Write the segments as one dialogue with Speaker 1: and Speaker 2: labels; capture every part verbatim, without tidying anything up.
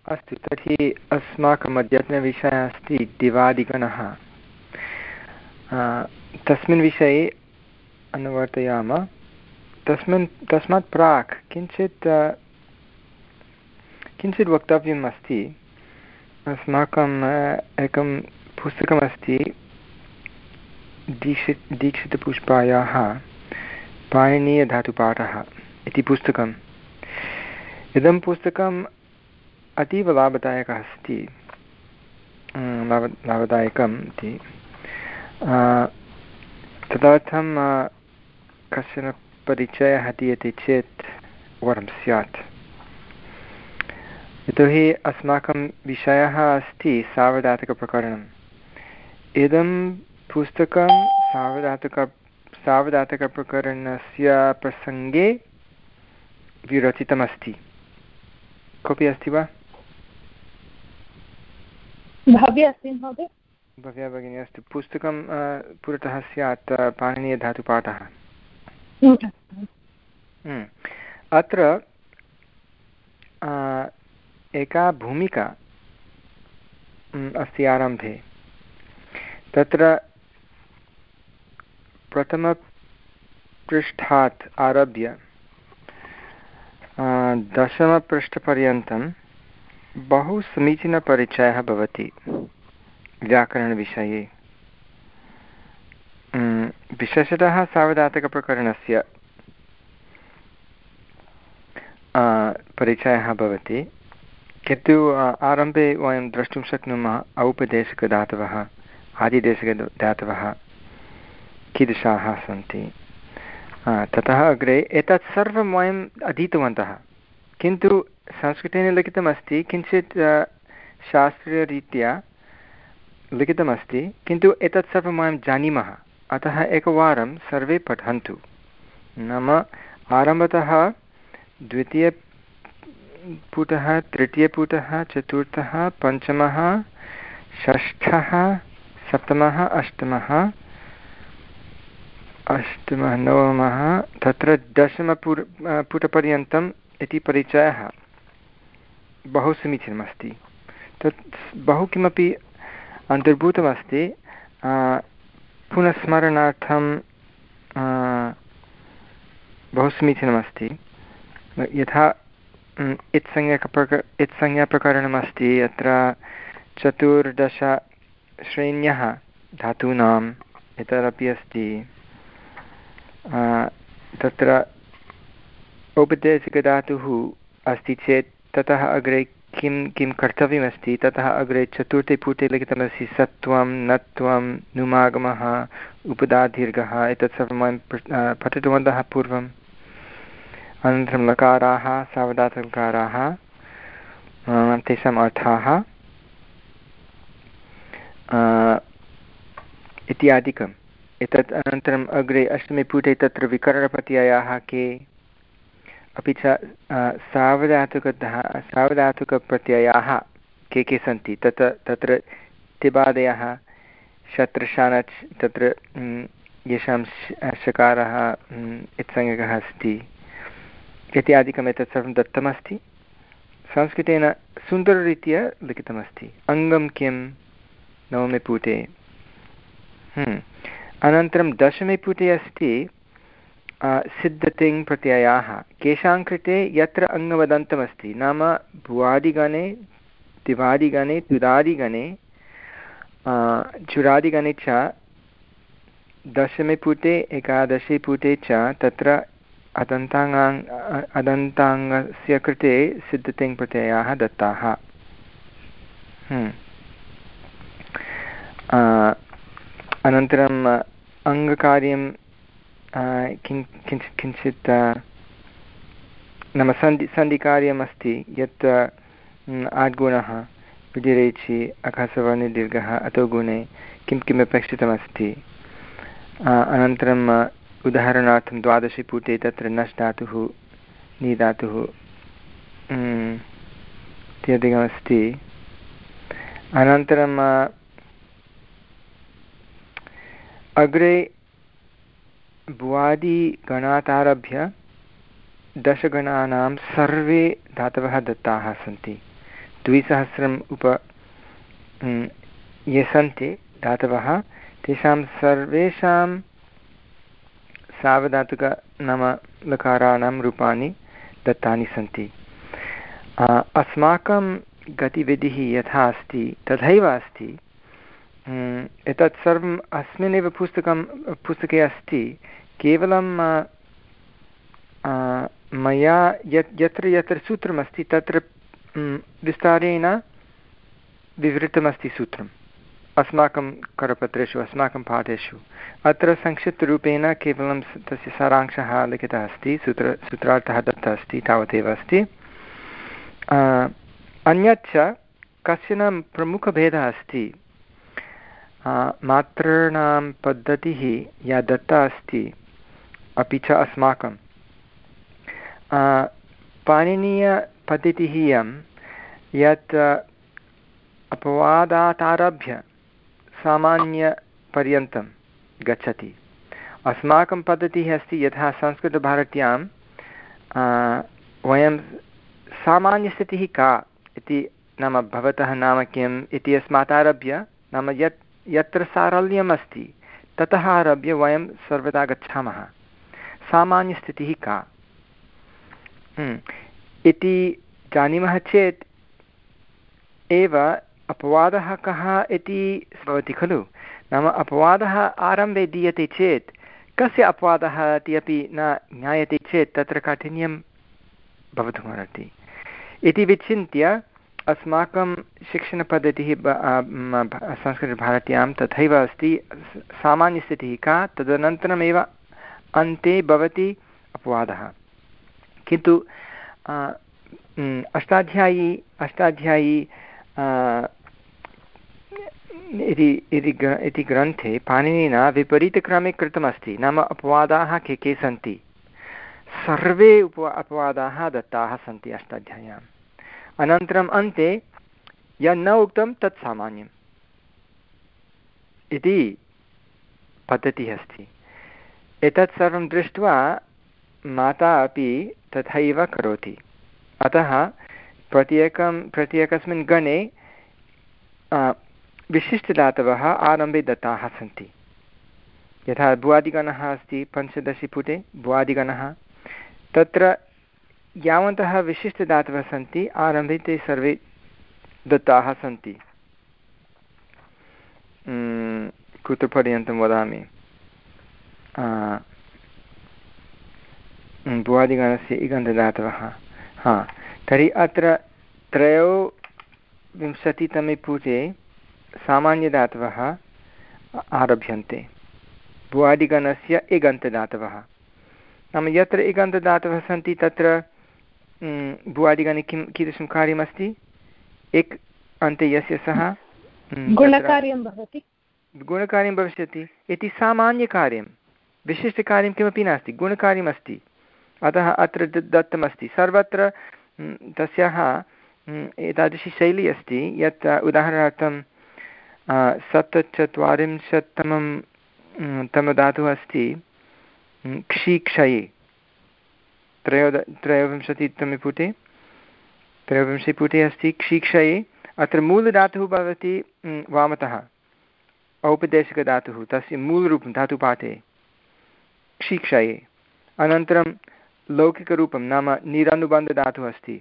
Speaker 1: अस्तु, तर्हि अस्माकम् अद्यतनविषयः अस्ति दिवादिगणः। तस्मिन् विषये अनुवर्तयामः। तस्मिन् तस्मात् प्राक् किञ्चित् किञ्चित् वक्तव्यम् अस्ति। अस्माकम् एकं पुस्तकमस्ति दीक्षित दीक्षितपुष्पायाः पाणिनीयधातुपाठः इति पुस्तकम्। इदं पुस्तकम् अतीव लाभदायकः अस्ति, लाभ लाभदायकम् इति। तदर्थं कश्चन परिचयः दीयते चेत् वरं स्यात्। यतोहि अस्माकं विषयः अस्ति सार्वधातुकप्रकरणम्। इदं पुस्तकं सार्वधातुक सार्वधातुकप्रकरणस्य प्रसङ्गे विरचितमस्ति। कोऽपि अस्ति वा?
Speaker 2: भव्या अस्ति महोदय।
Speaker 1: भव्या भगिनी, अस्तु। पुस्तकं पुरतः स्यात् पाणिनीयधातुपाठः। अत्र एका भूमिका अस्ति आरम्भे। तत्र प्रथमपृष्ठात् आरभ्य दशमपृष्ठपर्यन्तं बहु समीचीनपरिचयः भवति व्याकरणविषये, विशेषतः सार्वधातुकप्रकरणस्य परिचयः भवति। किन्तु आरम्भे वयं द्रष्टुं शक्नुमः औपदेशिकधातवः आदिदेशिकधातवः कीदृशाः सन्ति। ततः अग्रे एतत् सर्वं वयम् अधीतवन्तः, किन्तु संस्कृतेन लिखितमस्ति, किञ्चित् शास्त्रीयरीत्या लिखितमस्ति, किन्तु एतत् सर्वं वयं जानीमः। अतः एकवारं सर्वे पठन्तु। नाम आरम्भतः द्वितीयपुटः, तृतीयपुटः, चतुर्थः, पञ्चमः, षष्ठः, सप्तमः, अष्टमः अष्टमः नवमः, तत्र दशमपुर पुटपर्यन्तम् इति परिचयः बहु समीचीनमस्ति। तत् बहु किमपि अन्तर्भूतमस्ति। पुनस्मरणार्थं बहु समीचीनमस्ति। यथा इत्संज्ञकप्रक इत्संज्ञाप्रकरणमस्ति, अत्र चतुर्दश श्रेण्यः धातूनाम् एतदपि अस्ति। तत्र औपदेशिकधातुः अस्ति चेत् ततः अग्रे किं किं कर्तव्यमस्ति, ततः अग्रे चतुर्थे पुटे लिखितमस्ति सत्वं, नत्वं, नुमागमः, उपधादीर्घः, एतत् सर्वं वयं पठितवन्तः पूर्वम्। अनन्तरं लकाराः, सावधातुकाराः, तेषाम् अर्थाः इत्यादिकम्। एतत् अनन्तरम् अग्रे अष्टमे पुटे तत्र विकरणप्रत्ययाः के, अपि च सावधातुकतः सावधातुकप्रत्ययाः के के सन्ति, तत् तत्र तिबादयः, शत्रशानच्, तत्र येषां शकारः इत्संज्ञकः अस्ति इत्यादिकम्। एतत् सर्वं दत्तमस्ति, संस्कृतेन सुन्दररीत्या लिखितमस्ति। अङ्गं किं नवमे पुटे। अनन्तरं दशमे पुटे अस्ति सिद्धतिङ् प्रत्ययाः, केषां कृते यत्र अङ्गवदन्तमस्ति, नाम भुवादिगणे, दिवादिगणे, तुदादिगणे, चुरादिगणे च, दशमे पुटे, एकादशे पुटे च तत्र अदन्ताङ्गाङ् अदन्ताङ्गस्य कृते सिद्धतिङ् प्रत्ययाः दत्ताः। अनन्तरम् अङ्गकार्यं किं किञ्चित् किञ्चित् नाम सन्धि सन्धिकार्यमस्ति, यत् आद्गुणः विधिरेचि अकसवर्णदीर्घः अतो गुणे किं किम् अपेक्षितमस्ति। अनन्तरम् उदाहरणार्थं द्वादशे पुटे तत्र नश् धातुः, नी धातुः इत्यादिकमस्ति। अनन्तरम् अग्रे भुवादिगणादारभ्य दशगणानां सर्वे धातवः दत्ताः सन्ति। द्विसहस्रम् उप ये सन्ति धातवः तेषां सर्वेषां सावधातुक नाम लकाराणां रूपाणि दत्तानि सन्ति। अस्माकं गतिविधिः यथा अस्ति तथैव अस्ति। एतत् सर्वम् अस्मिन्नेव पुस्तकं पुस्तके अस्ति। केवलं मया यत् यत्र यत्र सूत्रमस्ति तत्र विस्तारेण विवृतमस्ति सूत्रम् अस्माकं करपत्रेषु अस्माकं पाठेषु। अत्र संक्षिप्तरूपेण केवलं तस्य सारांशः लिखितः अस्ति, सूत्र सूत्रार्थः दत्तः अस्ति, तावदेव अस्ति। अन्यच्च कश्चन प्रमुखभेदः अस्ति। मात्राणां पद्धतिः या दत्ता अस्ति अपि च अस्माकं पाणिनीयपद्धतिः इयं यत् अपवादादारभ्य सामान्यपर्यन्तं गच्छति। अस्माकं पद्धतिः अस्ति यथा संस्कृतभारत्यां वयं सामान्यस्थितिः का इति नाम भवतः नाम किम् इति अस्मात् आरभ्य नाम यत् यत्र सारल्यम् अस्ति ततः आरभ्य वयं सर्वदा गच्छामः सामान्यस्थितिः का इति जानीमः चेत् एव अपवादः कः इति भवति खलु। नाम अपवादः आरम्भे दीयते चेत् कस्य अपवादः इति अपि न ज्ञायते चेत् तत्र काठिन्यं भवितुमर्हति इति विचिन्त्य अस्माकं शिक्षणपद्धतिः संस्कृतभारत्यां तथैव अस्ति। सामान्यस्थितिः का तदनन्तरमेव अन्ते भवति अपवादः। किन्तु अष्टाध्यायी अष्टाध्यायी इति ग्रन्थे पाणिनिना विपरीतक्रमे कृतमस्ति। नाम अपवादाः के के सन्ति, सर्वे उप अपवादाः दत्ताः सन्ति अष्टाध्याय्याम्। अनन्तरम् अन्ते यन्न उक्तं तत् सामान्यम् इति पद्धतिः अस्ति। एतत् सर्वं दृष्ट्वा माता अपि तथैव करोति। अतः प्रत्येकं प्रत्येकस्मिन् गणे विशिष्टधातवः आरम्भे दत्ताः सन्ति। यथा भुवादिगणः अस्ति पञ्चदशपुटे भुवादिगणः, तत्र यावन्तः विशिष्टधातवः सन्ति आरम्भे ते सर्वे दत्ताः सन्ति। कुत्र पर्यन्तं वदामि, भुवादिगणस्य इगन्धधातवः। हा तर्हि अत्र त्रयोविंशतितमे पुटे सामान्यधातवः आरभ्यन्ते भुवादिगणस्य इगन्तधातवः। नाम यत्र इगन्तधातवः सन्ति तत्र भुवादिगणे किं कीदृशं कार्यमस्ति, एक् अन्ते यस्य सः
Speaker 2: गुणकार्यं भवति
Speaker 1: गुणकार्यं भविष्यति इति सामान्यकार्यं, विशिष्टकार्यं किमपि नास्ति, गुणकार्यमस्ति। अतः अत्र दत्तमस्ति। सर्वत्र तस्याः एतादृशी शैली अस्ति यत् उदाहरणार्थं सप्तचत्वारिंशत्तमं तमधातुः अस्ति क्षीक्षये, त्रयोद त्रयोविंशतितमे पुटे त्रयोविंशतिपुटे अस्ति क्षीक्षये। अत्र मूलधातुः भवति वामतः औपदेशिकधातुः, तस्य मूलरूपं धातुपाठे क्षीक्षये। अनन्तरं लौकिकरूपं नाम निरनुबन्धधातुः अस्ति।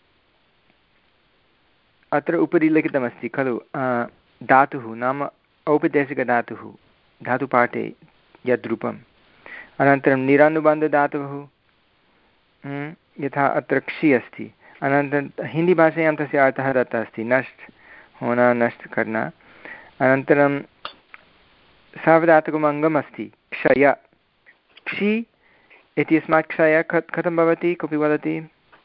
Speaker 1: अत्र उपरि लिखितमस्ति खलु धातुः नाम औपदेशिकधातुः धातुपाठे यद्रूपम्। अनन्तरं निरानुबन्धधातुः यथा अत्र क्षि अस्ति। अनन्तरं हिन्दीभाषायां तस्य अर्थः दत्तः अस्ति नष्ट होना नष्ट करना। अनन्तरं सार्वधातुकम् अङ्गम् अस्ति क्षय, क्षि इत्यस्मात् क्षय कथं भवति, कोऽपि वदति?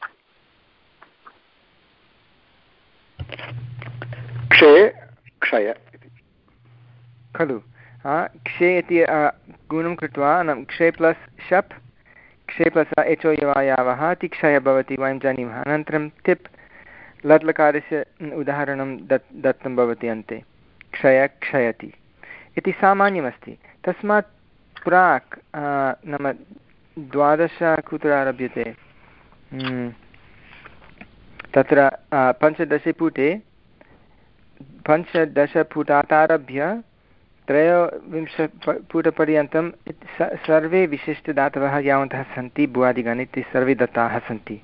Speaker 3: क्षय क्षय
Speaker 1: खलु। क्षे इति गुणं कृत्वा क्षे प्लस् शप् क्षे प्लस् एचो यवायावः इति क्षयः भवति, वयं जानीमः। अनन्तरं तिप् लट्लकारस्य उदाहरणं दत् दत्तं भवति अन्ते क्षय क्षयति इति सामान्यमस्ति। तस्मात् प्राक् नाम द्वादश कुत्र आरभ्यते, तत्र पञ्चदशे पुटे पञ्चदशपुटात् आरभ्य त्रयोविंश पुटपर्यन्तं सर्वे विशिष्टधातवः यावन्तः सन्ति भुवादिगणे ते सर्वे दत्ताः सन्ति।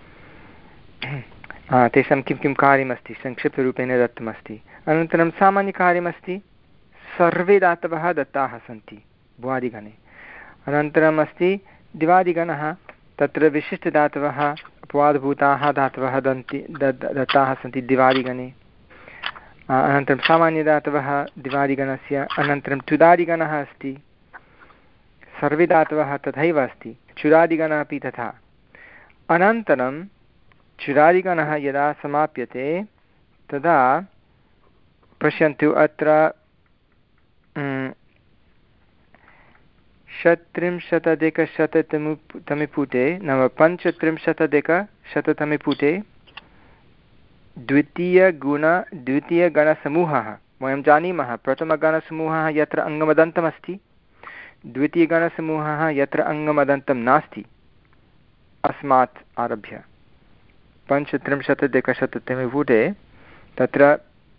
Speaker 1: तेषां किं किं कार्यमस्ति संक्षिप्तरूपेण दत्तमस्ति। अनन्तरं सामान्यकार्यमस्ति, सर्वे धातवः दत्ताः सन्ति भुवादिगणे। अनन्तरम् अस्ति दिवादिगणः, तत्र विशिष्टधातवः अपवादभूताः धातवः दन्ति दत्ताः सन्ति दिवादिगणे। अनन्तरं सामान्यधातवः दिवादिगणस्य। अनन्तरं चुदादिगणः अस्ति, सर्वे धातवः तथैव अस्ति, चुरादिगणः अपि तथा। अनन्तरं चुरादिगणः यदा समाप्यते तदा पश्यन्तु अत्र षट्त्रिंशदधिकशततमे तमे पुटे नाम पञ्चत्रिंशदधिकशततमे पुटे द्वितीयगुण द्वितीयगणसमूहः वयं जानीमः। प्रथमगणसमूहः यत्र अङ्गमदन्तमस्ति, द्वितीयगणसमूहः यत्र अङ्गमदन्तं नास्ति। अस्मात् आरभ्य पञ्चत्रिंशदधिकशततमे पुटे तत्र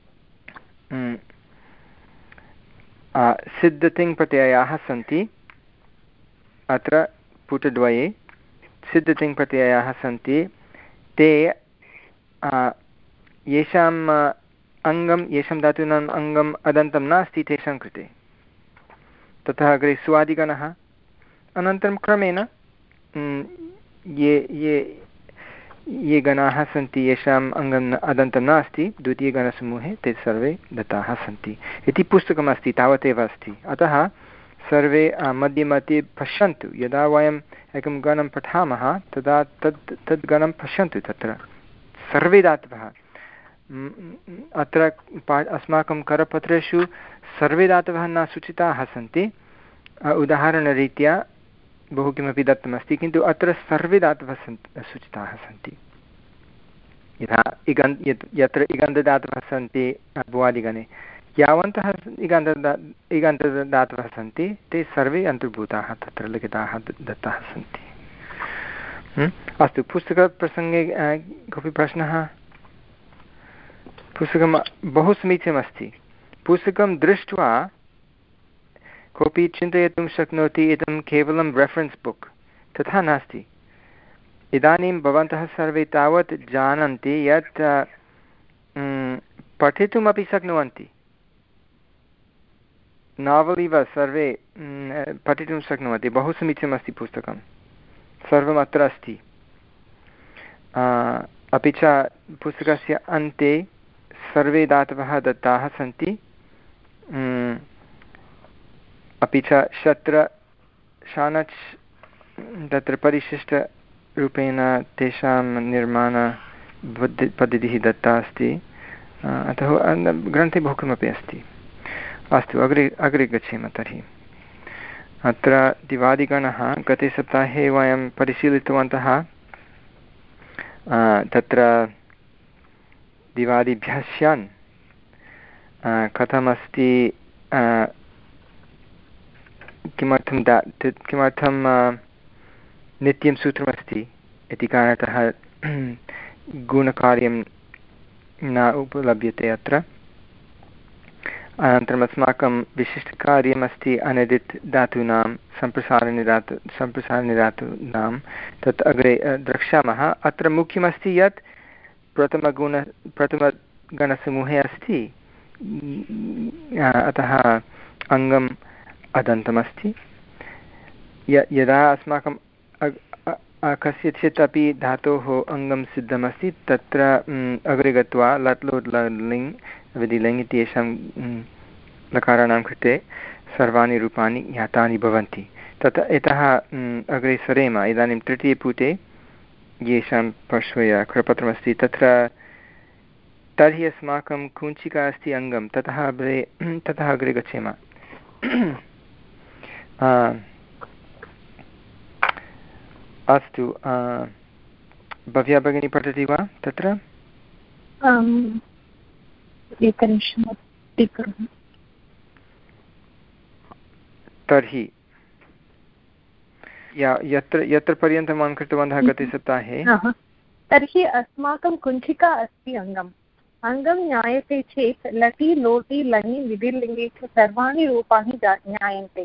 Speaker 1: सिद्धतिङ् प्रत्ययाः सन्ति। अत्र पुटद्वये सिद्धतिङ् प्रत्ययाः सन्ति। ते येषाम् अङ्गं येषां धातूनाम् अङ्गम् अदन्तं नास्ति तेषां कृते। ततः अग्रे स्वादिगणः। अनन्तरं क्रमेण ये ये ये गणाः सन्ति येषाम् अङ्गम् अदन्तं नास्ति द्वितीयगणसमूहे ते सर्वे दत्ताः सन्ति इति पुस्तकमस्ति, तावदेव अस्ति। अतः सर्वे मध्ये मध्ये पश्यन्तु, यदा वयम् एकं गणं पठामः तदा तद् तद् गणं पश्यन्तु। तत्र सर्वे धातवः अत्र पा अस्माकं करपत्रेषु सर्वे धातवः न सूचिताः सन्ति। उदाहरणरीत्या बहु किमपि दत्तमस्ति, किन्तु अत्र सर्वे धातवः सन्ति सूचिताः सन्ति। यथा इगन् यत्र इगन्धधातवः सन्ति भुवादिगणे, यावन्तः इगन्ध इगन्धधातवः सन्ति ते सर्वे अन्तर्भूताः तत्र लिखिताः दत्ताः सन्ति। अस्तु, पुस्तकप्रसङ्गे कोऽपि प्रश्नः? पुस्तकं बहु समीचीनमस्ति। पुस्तकं दृष्ट्वा कोऽपि चिन्तयितुं शक्नोति इदं केवलं रेफ़रेन्स् बुक्, तथा नास्ति। इदानीं भवन्तः सर्वे तावत् जानन्ति यत् पठितुमपि शक्नुवन्ति। नावल् इव सर्वे पठितुं शक्नुवन्ति। बहु समीचीनमस्ति पुस्तकं, सर्वम् अत्र अस्ति। अपि च पुस्तकस्य अन्ते सर्वे धातवः दत्ताः सन्ति। अपि च शत्र शानच् तत्र परिशिष्टरूपेण तेषां निर्माण पद्धतिः दत्ता अस्ति। अतः ग्रन्थे बहु किमपि अस्ति। अस्तु, अग्रे अग्रे गच्छेम तर्हि। अत्र दिवादिगणः गते सप्ताहे वयं परिशीलितवन्तः। तत्र दिवादिभ्यः स्यान् कथमस्ति, किमर्थं दा किमर्थं नित्यं सूत्रमस्ति इति कारणतः गुणकार्यं न उपलभ्यते अत्र। अनन्तरम् अस्माकं विशिष्टकार्यमस्ति अनदित् धातूनां सम्प्रसारणनिधातु सम्प्रसारणनिधातूनां, तत् अग्रे द्रक्ष्यामः। अत्र मुख्यमस्ति यत् प्रथमगुण प्रथमगणसमूहे अस्ति, अतः अङ्गम् अदन्तमस्ति। य यदा अस्माकं कस्यचित् अपि धातोः अङ्गं सिद्धमस्ति तत्र अग्रे गत्वा लट् लोट् लिङ् विधिलिङ् इत्येषां लकाराणां कृते सर्वाणि रूपाणि ज्ञातानि भवन्ति। तत् यतः अग्रे सरेम। इदानीं तृतीयपुटे येषां पार्श्वे करपत्रमस्ति तत्र तर्हि अस्माकं कुञ्चिका अस्ति अङ्गं, ततः अग्रे ततः अग्रे गच्छेम। अस्तु, भव्या भगिनी पठति वा तत्र? तर्हि या यत्र यत्र पर्यन्तं वयं कृतवन्तः गते सप्ताहे
Speaker 2: तर्हि अस्माकं कुञ्चिका अस्ति अङ्गम् अङ्गं ज्ञायते चेत् लटि लोटि लङि विधिर्लिङ्गे च सर्वाणि रूपाणि ज्ञायन्ते।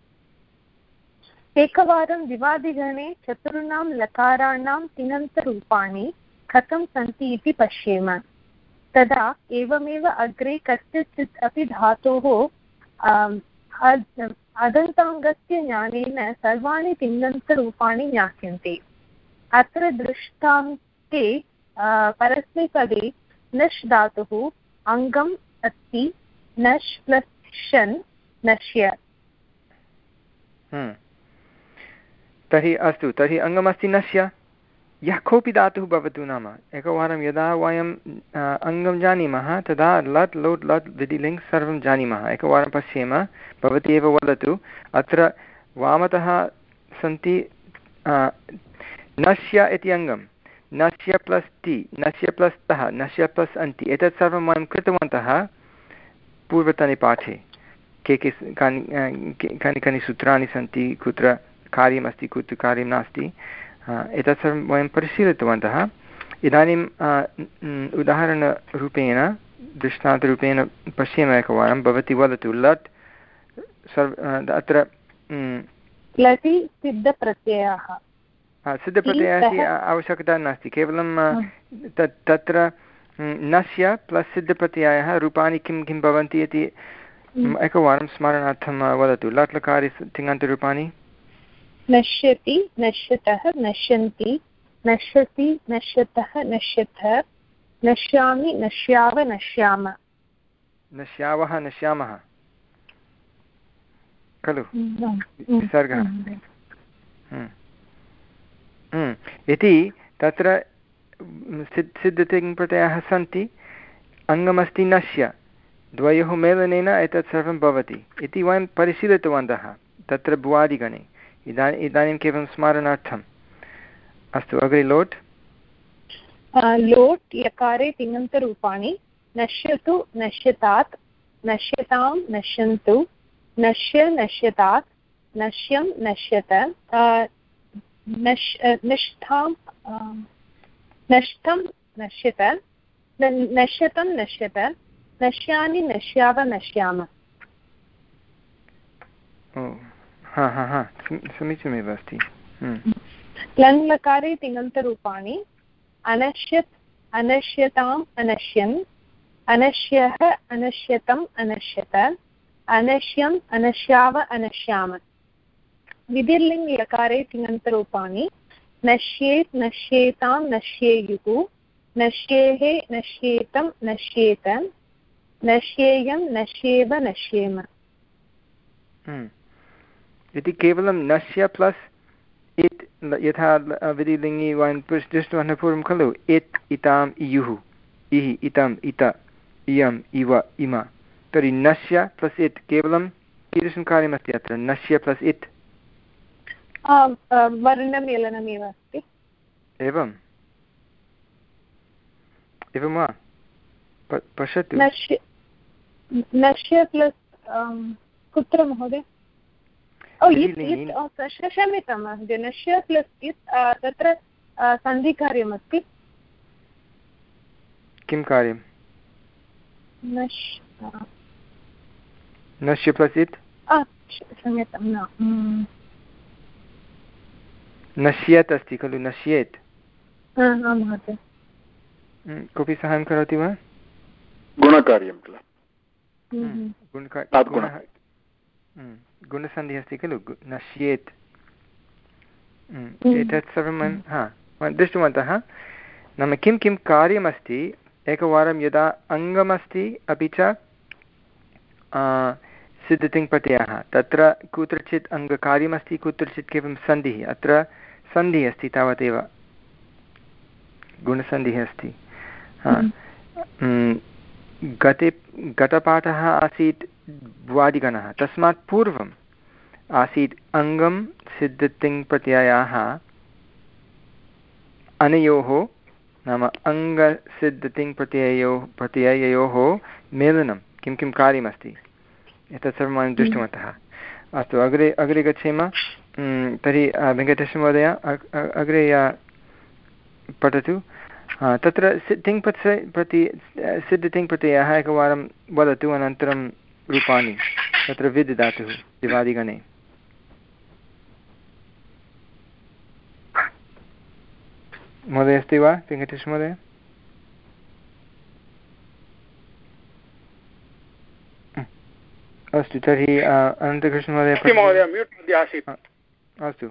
Speaker 2: एकवारं दिवादिगणे चतुर्णां लकाराणां तिङन्तरूपाणि कथं सन्ति इति पश्येम। तदा एवमेव अग्रे कस्यचित् अपि धातोः अदन्ताङ्गस्य ज्ञानेन सर्वाणि तिङन्तरूपाणि ज्ञास्यन्ते। अत्र दृष्टान्ते परस्मैपदे नश् धातुः अङ्गम् अस्ति नश् प्लस् शन नश्य।
Speaker 1: तर्हि अस्तु तर्हि अङ्गमस्ति नश्य यः कोऽपि धातुः भवतु नाम एकवारं यदा वयम् अङ्गं जानीमः तदा लट् लोट् लट् विधिलिङ् सर्वं जानीमः। एकवारं पश्येम भवती एव वदतु अत्र वामतः सन्ति नश्य इति अङ्गं नश्य प्लस् टि नश्य प्लस् तः नश्य प्लस् अन्ति एतत् सर्वं वयं कृतवन्तः पूर्वतने पाठे के के कानि कानि कानि सूत्राणि सन्ति कुत्र कार्यमस्ति कुत्र कार्यं नास्ति एतत् सर्वं वयं परिशीलितवन्तः। इदानीम् उदाहरणरूपेण दृष्टान्तरूपेण पश्येम एकवारं भवती वदतु लट् सर्व अत्र
Speaker 2: लटि सिद्धप्रत्ययः
Speaker 1: सिद्धप्रत्ययस्य आवश्यकता नास्ति केवलं तत् तत्र नस्य प्लस् सिद्धप्रत्ययः रूपाणि किं किं भवन्ति इति एकवारं स्मरणार्थं वदतु लट् लकारे तिङन्तरूपाणि
Speaker 2: नश्यति नश्यतः नश्यन्ति नश्यति नश्यतः नश्यतः नश्यामि नश्याव नश्याम
Speaker 1: नश्यावः नश्यामः खलु विसर्गः इति तत्र सिद् सिद्धतिङ्प्रत्ययाः सन्ति अङ्गमस्ति नश्य द्वयोः मेलनेन एतत् सर्वं भवति इति वयं परिशीलितवन्तः तत्र भुवादिगणे। इदानीम् इदानीं केवलं स्मरणार्थम् अस्तु अग्रे लोट्
Speaker 2: लोट् यकारे तिङन्तरूपाणि नश्यतु नश्यतात् नश्यतां नश्यन्तु नश्य नश्यतात् नश्यं नश्यत नश् निष्ठां नष्टं नश्यत नश्यतं नश्यत नश्यानि नश्याव नश्याम।
Speaker 1: हा हा हा समीचीनमेव अस्ति।
Speaker 2: लङ् लकारे तिङन्तरूपाणि अनश्यत् अनश्यताम् अनश्यन् अनश्यः अनश्यतम् अनश्यत अनश्यम् अनश्याव अनश्याम। विधिर्लिङ् लकारे तिङन्तरूपाणि नश्येत् नश्येतां नश्येयुः नश्येः नश्येतं नश्येत नश्येयं नश्येव नश्येम
Speaker 1: इति केवलं नश्य प्लस् इत् यथा विधिलिङ्गि वयं दृष्टवन्तः पूर्वं खलु इत् इताम् इयुः इः इतम् इत इयम् इव इम तर्हि नश्य प्लस् इत् केवलं कीदृशं कार्यमस्ति अत्र नश्य प्लस् इत्
Speaker 2: वर्णमेलनमेव अस्ति।
Speaker 1: एवम् एवं वा पश्यतु
Speaker 2: नश्य प्लस् कुत्र महोदय क्षम्यतां महोदय नश्य प्लस् इत् तत्र सन्धिकार्यमस्ति।
Speaker 1: किं कार्यं नश्य प्लस् इत्
Speaker 2: क्षम्यतां न
Speaker 1: नश्येत् अस्ति खलु नश्येत्
Speaker 2: महोदय
Speaker 1: कोऽपि साहाय्यं करोति वा
Speaker 3: गुणकार्यं किल
Speaker 1: गुणसन्धिः अस्ति खलु नश्येत् एतत् सर्वं हा दृष्टवन्तः नाम किं किं कार्यमस्ति एकवारं यदा अङ्गमस्ति अपि च सिद्धतिङ्प्रत्ययः तत्र कुत्रचित् अङ्गकार्यमस्ति कुत्रचित् केवलं सन्धिः अत्र सन्धिः अस्ति तावदेव गुणसन्धिः अस्ति गते गतपाठः आसीत् भ्वादिगणः तस्मात् पूर्वम् आसीत् अङ्गं सिद्धतिङ्प्रत्ययाः अनयोः नाम अङ्गसिद्धतिङ्प्रत्यययोः प्रत्यययोः मेलनं किं किं कार्यमस्ति एतत् सर्वं वयं दृष्टवन्तः। अस्तु अग्रे अग्रे गच्छेम। तर्हि वेङ्कटेशमहोदय अग्रे पठतु। तत्र तिङ् प्रत्यय प्रति सिद्ध तिङ् प्रत्ययः एकवारं वदतु अनन्तरं रूपाणि तत्र विद् धातुः दिवादिगणे। महोदय अस्ति वा वेङ्कटेश महोदय? अस्तु तर्हि अनन्तकृष्णमहोदय अस्तु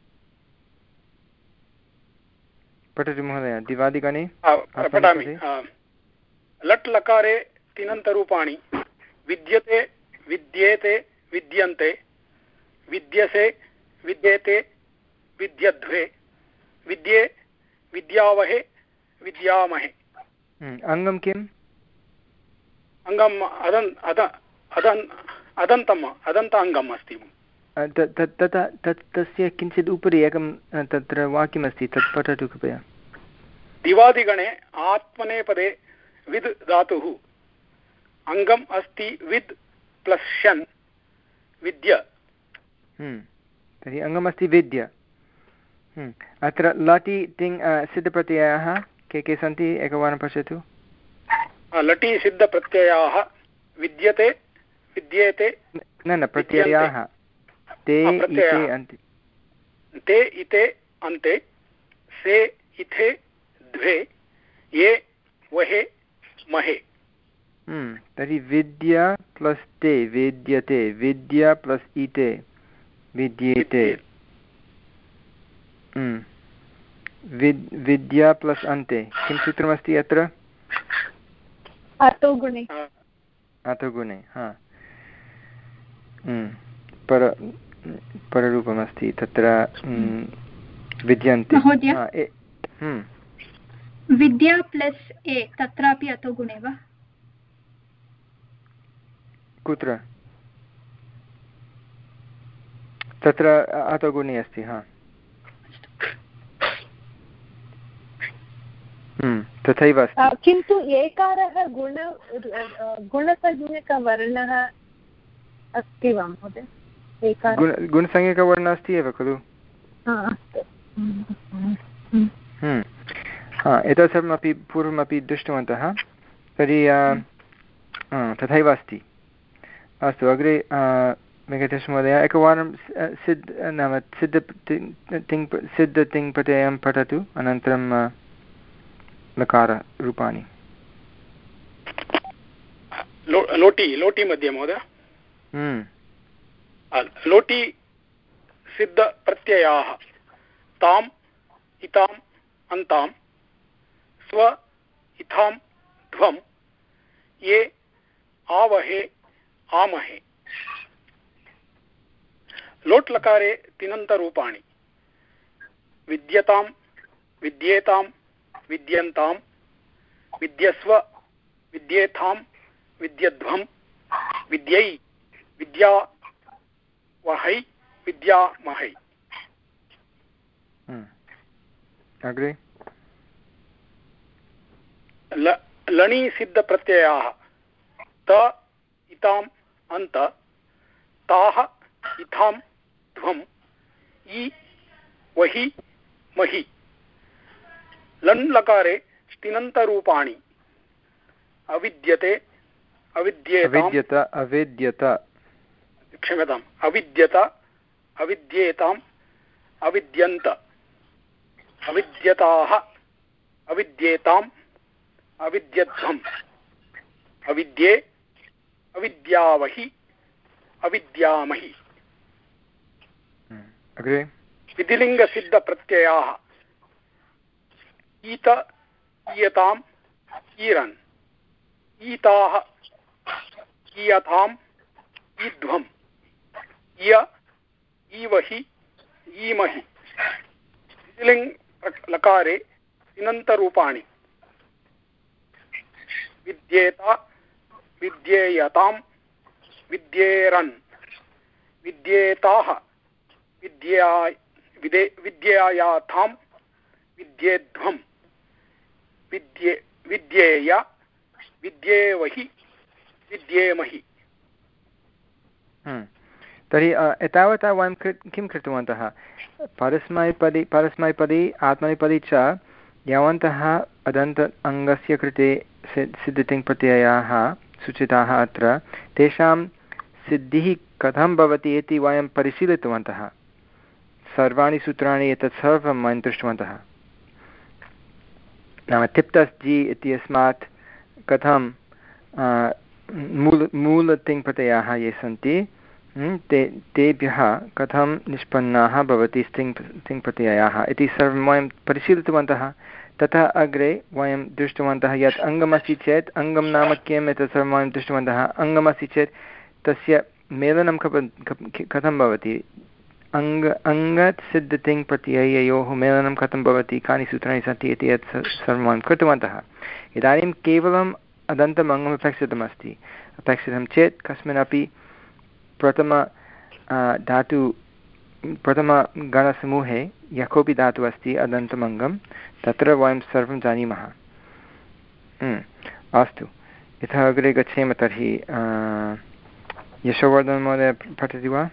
Speaker 1: पठतु महोदय दिवादिगणे
Speaker 3: पठामि। लट् लकारे तिङन्तरूपाणि विद्यते विद्येते विद्यन्ते विद्यसे विद्येते विद्यध्वे विद्ये विद्यावहे विद्यामहे।
Speaker 1: अङ्गं किम्?
Speaker 3: अङ्गम् अदन् अद अदन् अदन्तम् अदन्ताङ्गम् अस्ति।
Speaker 1: तथा तत् तस्य किञ्चित् उपरि एकं तत्र वाक्यमस्ति तत् पठतु कृपया।
Speaker 3: दिवादिगणे आत्मनेपदे विद् धातुः अङ्गम् अस्ति विद् प्लस् षन् विद्य।
Speaker 1: तर्हि अङ्गमस्ति विद्य। अत्र लटि तिङ् सिद्धप्रत्ययाः के के सन्ति एकवारं पश्यतु।
Speaker 3: लटि सिद्धप्रत्ययाः विद्यते विद्येते
Speaker 1: न न प्रत्ययाः ते इते अन्ते
Speaker 3: ते इते अन्ते से इथे द्वे ये वहे महे।
Speaker 1: तर्हि विद्या प्लस् ते विद्यते विद्या प्लस् इते विद्येते विद् विद्या प्लस् अन्ते किं सूत्रमस्ति अत्र?
Speaker 2: अतो गुणे
Speaker 1: अतो गुणे हा पर पररूपमस्ति तत्र विद्यन्ते।
Speaker 4: विद्या प्लस् ए तत्रापि अतो गुणे वा?
Speaker 1: कुत्र? तत्र अतो गुणे अस्ति हा तथैव अस्ति।
Speaker 2: किन्तु एकारः गुण गुणसंज्ञकवर्णः अस्ति वा महोदय?
Speaker 1: गुणसंज्ञकवर्णः अस्ति एव खलु? एतत् सर्वमपि पूर्वमपि दृष्टवन्तः। तर्हि तथैव अस्ति। अस्तु अग्रे वेङ्कटेशमहोदय एकवारं सिद्ध नाम सिद्ध तिङ् सिद्ध तिङ् प्रत्ययं पठतु अनन्तरं लकाररूपाणि।
Speaker 3: लोटि लोटि मध्ये महोदय लोटि सिद्धप्रत्ययाः ताम् इताम् अन्ताम् स्व इथां ध्वं ये आवहे आमहे। लोट् लकारे तिङन्तरूपाणि विद्यतां विद्येतां विद्यन्तां विद्यस्व विद्येथां विद्यध्वं विद्यै विद्यावहै विद्यामहै।
Speaker 1: अग्रे
Speaker 3: लणि सिद्धप्रत्ययाः त इताम् अन्त ताः इथां ध्वं इ वहि महि। लन् लकारे तिङन्तरूपाणि अविद्यते अविद्येत
Speaker 1: अविद्यत
Speaker 3: क्षम्यताम् अविद्यत अविद्येताम् अविद्यन्त अविद्यताः अविद्येताम् अविद्यध्वम् अविद्ये अविद्यावहि अविद्यामहि।
Speaker 1: अग्रे
Speaker 3: विधिलिङ्गसिद्धप्रत्ययाः ईत ईयताम् ईरन् ईताः ईयथाम् ईध्वम् इय ईवहि ईमहि। विधिलिङ्ग लकारे तिङन्तरूपाणि विद्येता विद्येयताम् विद्येरन् विद्येताः विद्या विदे विद्यायाथां विद्येध्वं विद्ये विद्येय विद्येवहि विद्येमहि।
Speaker 1: तर्हि एतावता वयं किं कृतवन्तः? परस्मैपदी परस्मैपदी आत्मनेपदी च यावन्तः अदन्त अङ्गस्य कृते सिद् सिद्धतिङ्प्रत्ययाः सूचिताः अत्र तेषां सिद्धिः कथं भवति इति वयं परिशीलितवन्तः। सर्वाणि सूत्राणि एतत् सर्वं वयं दृष्टवन्तः। नाम तिप्तस् जि इत्यस्मात् कथं मूल मूलतिङ्प्रत्ययाः ये सन्ति ते तेभ्यः कथं निष्पन्नाः भवति तिङ् तिङ्प्रत्ययाः इति सर्वं वयं परिशीलितवन्तः। ततः अग्रे वयं दृष्टवन्तः यत् अङ्गमस्ति चेत् अङ्गं नाम किम् एतत् सर्वं वयं दृष्टवन्तः। अङ्गमस्ति चेत् तस्य मेलनं कथं भवति, अङ्ग अङ्गत् सिद्धतिङ्प्रत्यययोः मेलनं कथं भवति, कानि सूत्राणि सन्ति इति यत् सर्वं वयं कृतवन्तः। इदानीं केवलम् अदन्तम् अङ्गम् अपेक्षितमस्ति। अपेक्षितं चेत् कस्मिन्नपि प्रथम धातु प्रथमगणसमूहे यः कोऽपि धातुः अस्ति अदन्तमङ्गं तत्र वयं सर्वं जानीमः। अस्तु, यथा अग्रे गच्छेम तर्हि यशोवर्धनमहोदय पठति वा?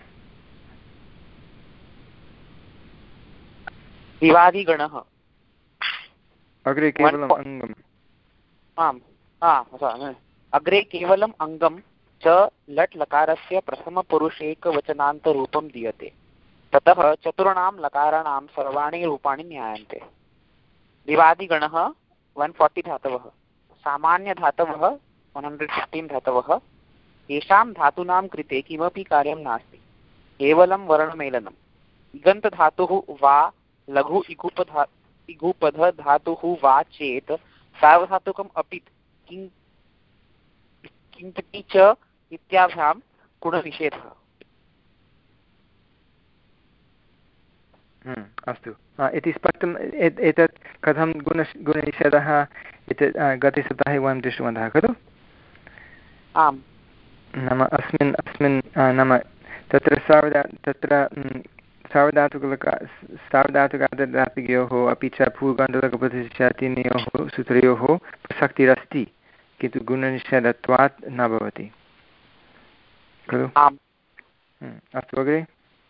Speaker 5: दिवादिगणः
Speaker 1: अग्रे केवलम् अङ्गम्
Speaker 5: आम् अग्रे केवलम् अङ्गं च लट् लकारस्य प्रथमपुरुषेकवचनान्तरूपं दीयते। ततः चतुर्णां लकाराणां सर्वाणि रूपाणि ज्ञायन्ते। दिवादिगणः वन फोर्टी धातवः, सामान्यधातवः वन हंड्रेड फिफ्टीन धातवः। येषां धातूनां कृते किमपि कार्यं नास्ति, केवलं वर्णमेलनम्। इगन्तधातुः वा लघु इगुपधा इगुपध धातुः वा चेत् सार्वधातुकम् अपि किं किन्तु च इत्याभ्यां गुणनिषेधः।
Speaker 1: अस्तु, इति स्पष्टम्। एतत् कथं गुण गुणनिषेधः एतत् गते सप्ताहे वयं दृष्टवन्तः खलु?
Speaker 5: आम्,
Speaker 1: नाम अस्मिन् अस्मिन् नाम तत्र सार्वधा तत्र सार्वधातुकलका सार्वधातुकार्धधातुकयोः अपि च पूर्वान्तरकप्रतिशतीनयोः सूत्रयोः प्रसक्तिरस्ति, किन्तु गुणनिषेधत्वात् न भवति खलु? अस्तु, अग्रे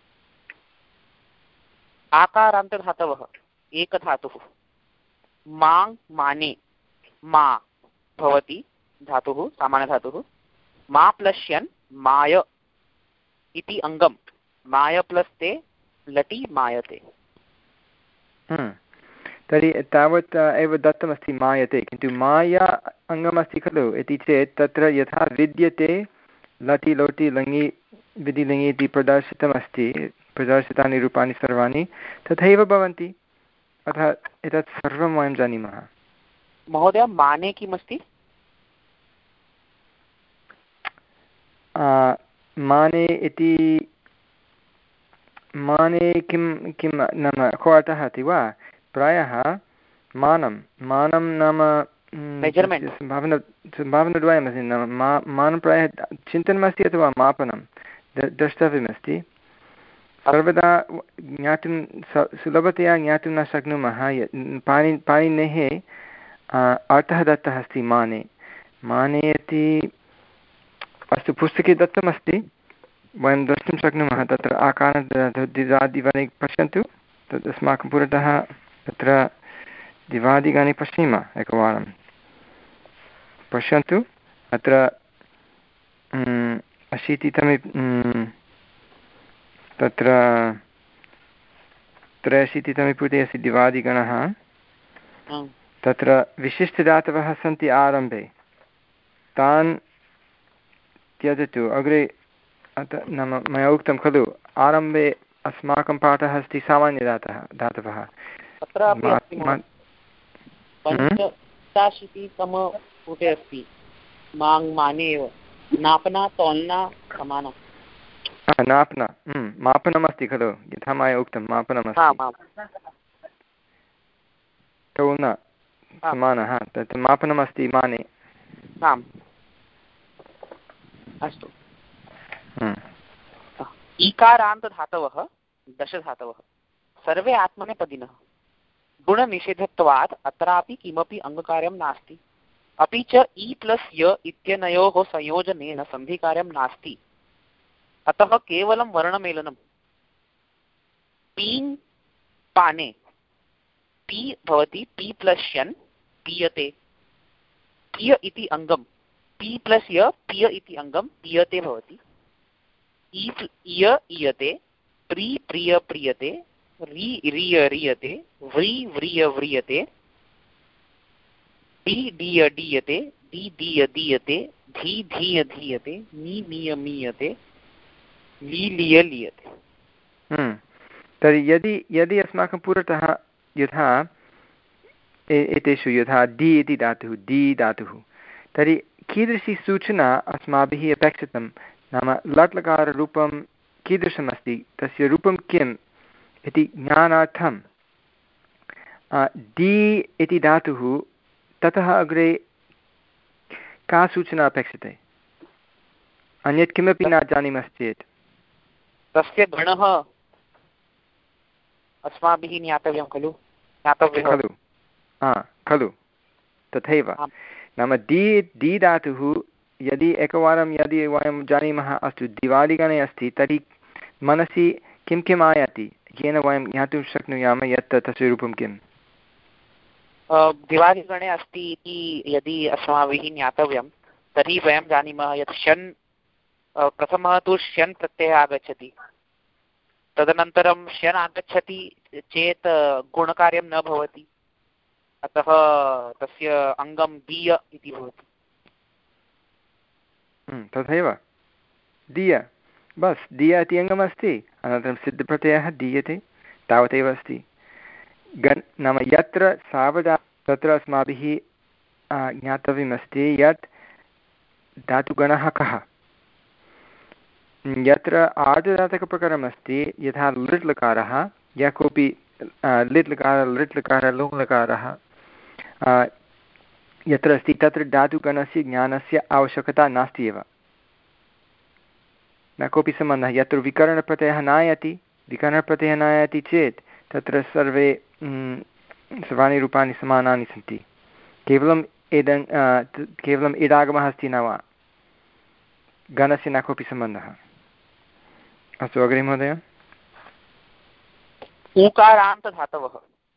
Speaker 5: आकारान्तधातवः एकधातुः। माङ् माने मा भवति धातुः, सामान्यधातुः। मा प्लश्यन् माय इति अङ्गं, माय प्लस् ते लटि मायते।
Speaker 1: तर्हि तावत् एव दत्तमस्ति मायते, किन्तु माया अङ्गमस्ति खलु इति चेत् तत्र यथा विद्यते लटि लोटि लङि विधिलिङि इति प्रदर्शितमस्ति, प्रदर्शितानि रूपाणि सर्वाणि तथैव भवन्ति। अतः एतत् सर्वं वयं जानीमः।
Speaker 5: महोदय, माने किमस्ति?
Speaker 1: माने इति माने किं किं नाम को अर्थः अस्ति वा? प्रायः मानं मानं नाम सम्भावना सम्भावनाद्वयमस्ति। नाम मा मानं प्रायः चिन्तनमस्ति अथवा मापनं द्रष्टव्यमस्ति। सर्वदा ज्ञातुं सुलभतया ज्ञातुं न शक्नुमः। पाणि पाणिनेः अर्थः दत्तः अस्ति माने माने इति। अस्तु, पुस्तके दत्तमस्ति, वयं द्रष्टुं शक्नुमः। तत्र आकारदिवादिगणे पश्यन्तु, तत् अस्माकं पुरतः तत्र दिवादिगणे पश्येम एकवारं पश्यन्तु। अत्र अशीतितमे तत्र त्रयाशीतितमे पुटे अस्ति दिवादिगणः। तत्र विशिष्टधातवः सन्ति आरम्भे, तान् त्यजतु। अग्रे अतः नाम मया उक्तं खलु, आरम्भे अस्माकं पाठः अस्ति सामान्यधातः धातवः।
Speaker 5: पञ्चाशीतितमपुटे अस्ति माङ् माने एव नापना तोलना समानम्।
Speaker 1: नापना मापनमस्ति खलु, यथा मया उक्तं मापनमस्ति। तोलना समानः, तत् मापनमस्ति माने।
Speaker 5: आम्, अस्तु। ईकारान्तधातवः दशधातवः, सर्वे आत्मनेपदिनः। गुणनिषेधत्वात् अत्रापि किमपि अङ्गकार्यं नास्ति। अपि च इ प्लस् य इत्यनयोः संयोजनेन सन्धिकार्यं नास्ति। अतः केवलं वर्णमेलनं। पीङ् पाने पी भवति पी प्लस् ष्यन् पीयते पिय इति अङ्गं पी प्लस् य पिय इति अङ्गं पीयते भवति इय ईयते प्री प्रिय प्रीयते री रिय रीयते व्री व्रिय व्रियते डी डीय डीयते डी दीय दीयते धी धीय धीयते नी मीय मीयते ली लिय लीयते।
Speaker 1: तर्हि यदि यदि अस्माकं पुरतः यथा एतेषु यथा डि इति धातुः डी धातुः तर्हि कीदृशी सूचना अस्माभिः अपेक्षितं नाम लट् लकाररूपं कीदृशमस्ति तस्य रूपं किम् इति ज्ञानार्थं डि इति धातुः ततः अग्रे का सूचना अपेक्षते अन्यत् किमपि न जानीमश्चेत्
Speaker 5: तस्य गणः अस्माभिः ज्ञातव्यं खलु ज्ञातव्यः
Speaker 1: खलु हा खलु तथैव नाम डि डि धातुः यदि एकवारं यदि वयं जानीमः अस्तु दिवादिगणे अस्ति तर्हि मनसि किं किम् आयाति येन वयं ज्ञातुं शक्नुयाम यत् तस्य रूपं किम्
Speaker 5: दिवादिगणे अस्ति इति यदि अस्माभिः ज्ञातव्यं तर्हि वयं जानीमः यत् शन् प्रथमः तु शन् प्रत्ययः आगच्छति तदनन्तरं शन् आगच्छति चेत् गुणकार्यं न भवति अतः तस्य अङ्गं दीय इति भवति
Speaker 1: तथैव दीय बस् दीय इति अङ्गमस्ति अनन्तरं सिद्धप्रत्ययः दीयते तावदेव अस्ति गन् नाम यत्र सावधा तत्र अस्माभिः ज्ञातव्यमस्ति यत् धातुगणः कः यत्र आर्धधातुकप्रकारमस्ति यथा लृट् लकारः यः कोऽपि लिट् लकारः लृट् लकारः लोङ् लकारः यत्र अस्ति तत्र धातुगणस्य ज्ञानस्य आवश्यकता नास्ति एव न कोऽपि सम्बन्धः यत्र विकरणप्रत्ययः नायति विकरणप्रत्ययः नायति चेत् तत्र सर्वे सर्वाणि रूपाणि समानानि सन्ति केवलम् इदं केवलम् इडागमः अस्ति न वा गणस्य न कोऽपि सम्बन्धः अस्तु अग्रे महोदय
Speaker 5: ऊकारान्तधातवः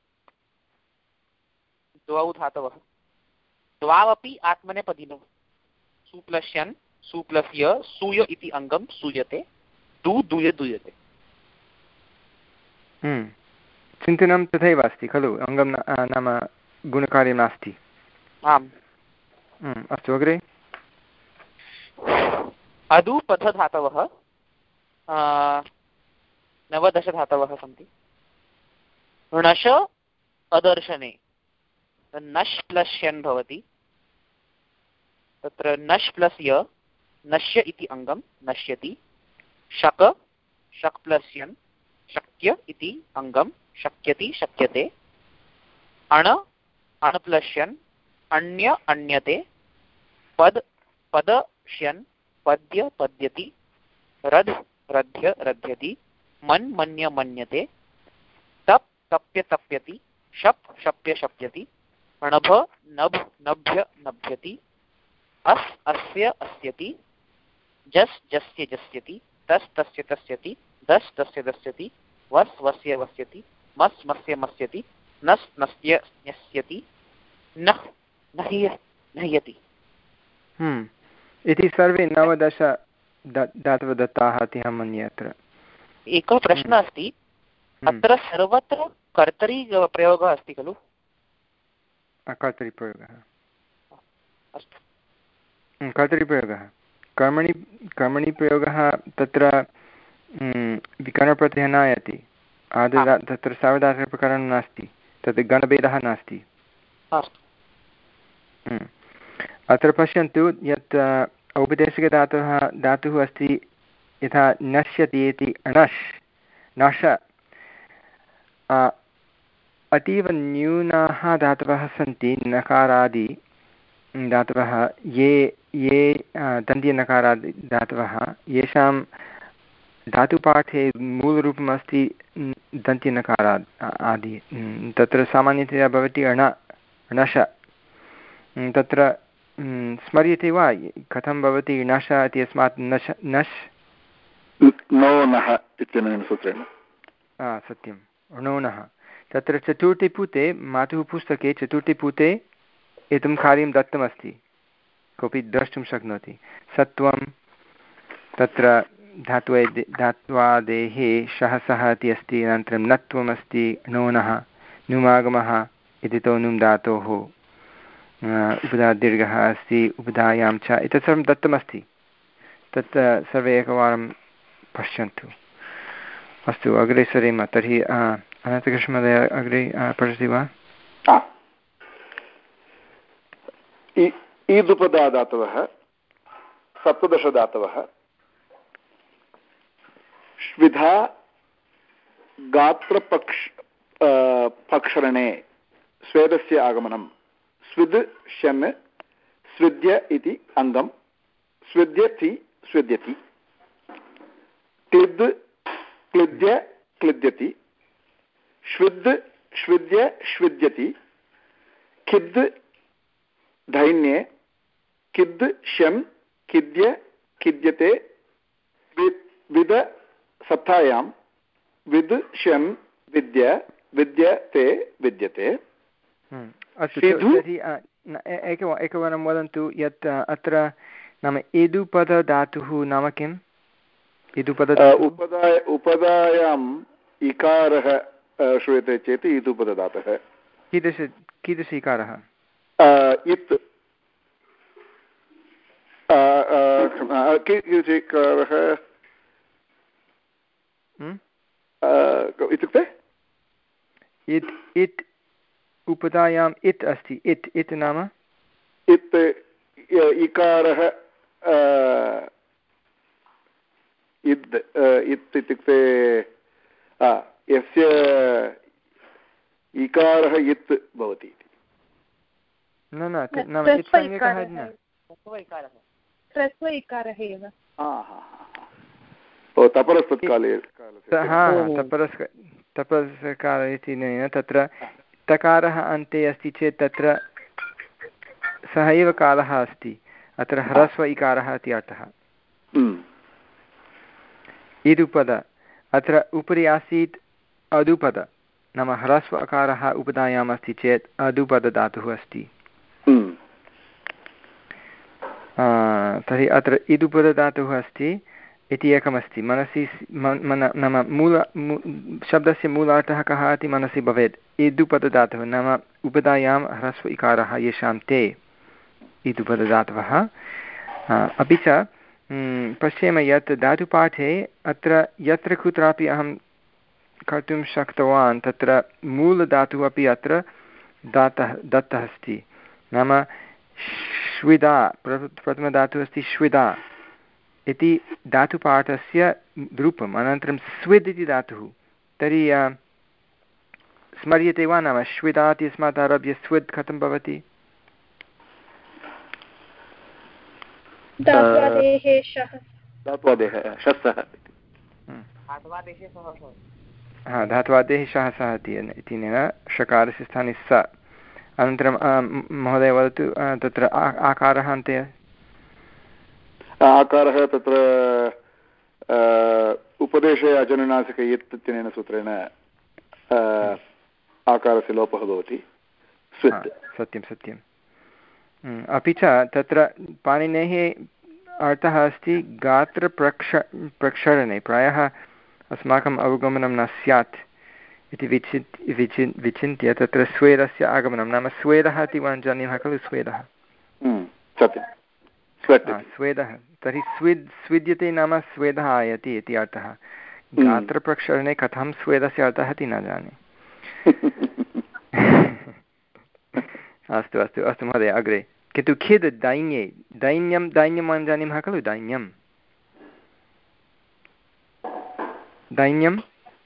Speaker 5: द्वौ धातवः द्वावपि आत्मनेपदिनौ सु प्लस् शन् सु प्लस् य सूय इति अङ्गं सूयते दु दूय दूयते
Speaker 1: चिन्तनं तथैव अस्ति खलु अङ्गं नाम गुणकार्यं नास्ति
Speaker 5: आम्
Speaker 1: अस्तु अग्रे
Speaker 5: अदुपथधातवः नवदशधातवः सन्ति णश अदर्शने नश् प्लस् शन् भवति तत्र नश् प्लस् य नश्य इति अङ्गं नश्यति शक शक् प्लस् शन् शक्य इति अङ्गं शक्यति शक्यते अण अण प्लस् शन् अन्य अन्यते पद पद शन् पद्य पद्यति रध् रध्य रध्यति मन् मन्य मन्यते तप् तप्य तप्यति शप् शप्य शप्यति णभ नभ नभ्य नभ्यति अस् अस्य अस्यति जस् जस्य जस्यति तस् तस्य तस्यति दस् तस्य दस्यति वस् वस्य वस्यति मस् मस्य मस्यति नस् नस्य न्यस्यति नः नह्य नह्यति
Speaker 1: इति सर्वे नवदश धातवः दत्ताः इति अहं मन्ये अत्र
Speaker 5: एकः प्रश्नः अस्ति अत्र सर्वत्र कर्तरि प्रयोगः अस्ति खलु
Speaker 1: कर्तरिप्रयोगः
Speaker 5: अस्तु
Speaker 1: कर्तरिप्रयोगः कर्मणि कर्मणि प्रयोगः तत्र विकरणप्रत्ययः नायति आदौ तत्र सार्वधातुकप्रकरणं नास्ति तत् गणभेदः नास्ति अत्र पश्यन्तु यत् औपदेशिकधातुः धातुः अस्ति यथा नश्यति इति अणश् नश अतीव न्यूनाः धातवः सन्ति नकारादि धातवः ये ये दन्त्यनकारादि धातवः येषां धातुपाठे मूलरूपम् अस्ति दन्त्यनकाराद् आदि तत्र सामान्यतया भवति अण णश तत्र स्मर्यते वा कथं भवति नश इति अस्मात् नश नश्
Speaker 6: नो नः इत्यनेन सूत्रेण
Speaker 1: सत्यं णोनः तत्र चतुर्थीपुटे मातुः पुस्तके चतुर्थीपुटे एतं कार्यं दत्तमस्ति, कोऽपि द्रष्टुं शक्नोति। सत्वं तत्र धात्वे धात्वादेः शः सः इति अस्ति, अनन्तरं नत्वमस्ति, नोनः, नुमागमः इति तौ नुं धातोः, उपधा दीर्घः अस्ति उपधायां च, एतत् सर्वं दत्तमस्ति। तत् सर्वे एकवारं पश्यन्तु। अस्तु, अग्रे सरेम। तर्हि अनन्तकृष्णमहोदय अग्रे पठति वा?
Speaker 6: ईदुपदादातवः सप्तदशदातवः श्विधा गात्रपक्ष पक्षरणे स्वेदस्य आगमनं स्विद् शन् स्विद्य इति अङ्गं स्विद्यति स्विद्यति क्लिद् क्लिद्य क्लिद्यति श्विद् श्विद्य श्विद्यति खिद् धैन्ये किद् शन् किद्य किद्यते विद सत्तायां विद् शन् विद्य विद्यते विद्यते।
Speaker 1: अस्तु, तर्हि एक एकवारं वदन्तु यत् अत्र नाम इदुपदधातुः नाम किम्? इदुपदधातुः
Speaker 6: उपदाय उपदायाम् इकारः श्रूयते चेत् इदुपदधातुः।
Speaker 1: कीदृश कीदृश इकारः?
Speaker 6: इत् कीदृश इकारः इत्युक्ते
Speaker 1: इत् इत् उपधायाम् इत् अस्ति। इत् इत् नाम
Speaker 6: इत् इकारः इद् इत् इत्युक्ते यस्य इकारः इत् भवति।
Speaker 1: न न नाम इत् संज्ञकः न,
Speaker 2: ह्रस्व इकारः एव।
Speaker 6: ओ तपरस्तत्काले
Speaker 1: हा तपरस् तपस्काल इति न, तत्र तकारः अन्ते अस्ति चेत् तत्र सः एव कालः अस्ति। अत्र ह्रस्व इकारः इति अर्थः। इदुपद अत्र उपरि आसीत् अदुपद, नाम ह्रस्व अकारः उपधायाम् अस्ति चेत् अदुपदधातुः अस्ति। तर्हि अत्र इदुपदधातुः अस्ति इति एकमस्ति मनसि। मन नाम मूल शब्दस्य मूलार्थः कः इति मनसि भवेत्। इदुपदधातुः नाम उपधायां ह्रस्व इकारः येषां ते इदुपदधातवः। अपि च पश्येम यत् धातुपाठे अत्र यत्र कुत्रापि अहं कर्तुं शक्तवान् तत्र मूलधातुः अपि अत्र दातः दत्तः अस्ति। नाम श्विदा प्रथमधातुः अस्ति श्विदा इति धातुपाठस्य रूपम्। अनन्तरं स्विद् इति धातुः, तर्हि स्मर्यते वा? नाम श्विदात् इत्यस्मात् आरभ्य स्विद् कथं भवति? हा धात्वादेः शः सः इत्यनेन षकारस्य स्थाने स। अनन्तरं महोदय वदतु तत्र आकारः अन्ते।
Speaker 6: आकारः तत्र उपदेशे अजनुनासिक यत् इत्यनेन सूत्रेण आकारस्य लोपः भवति।
Speaker 1: सत्यं सत्यम्। अपि च तत्र पाणिनेः अर्थः अस्ति गात्रप्रक्ष प्रक्षरणे। प्रायः अस्माकम् अवगमनं न स्यात् इति विचित् विचि विचिन्त्य तत्र स्वेदस्य आगमनं, नाम स्वेदः इति वयं जानीमः खलु। स्वेदः स्वेदः, तर्हि स्विद् स्विद्यते नाम स्वेदः आयति इति अर्थः। गात्रप्रक्षरणे कथं स्वेदस्य अर्थः इति न जाने। अस्तु अस्तु अस्तु महोदय अग्रे। किन्तु खिद् दैन्ये, दैन्यं दैन्यं वयं जानीमः खलु। दैन्यं दैन्यं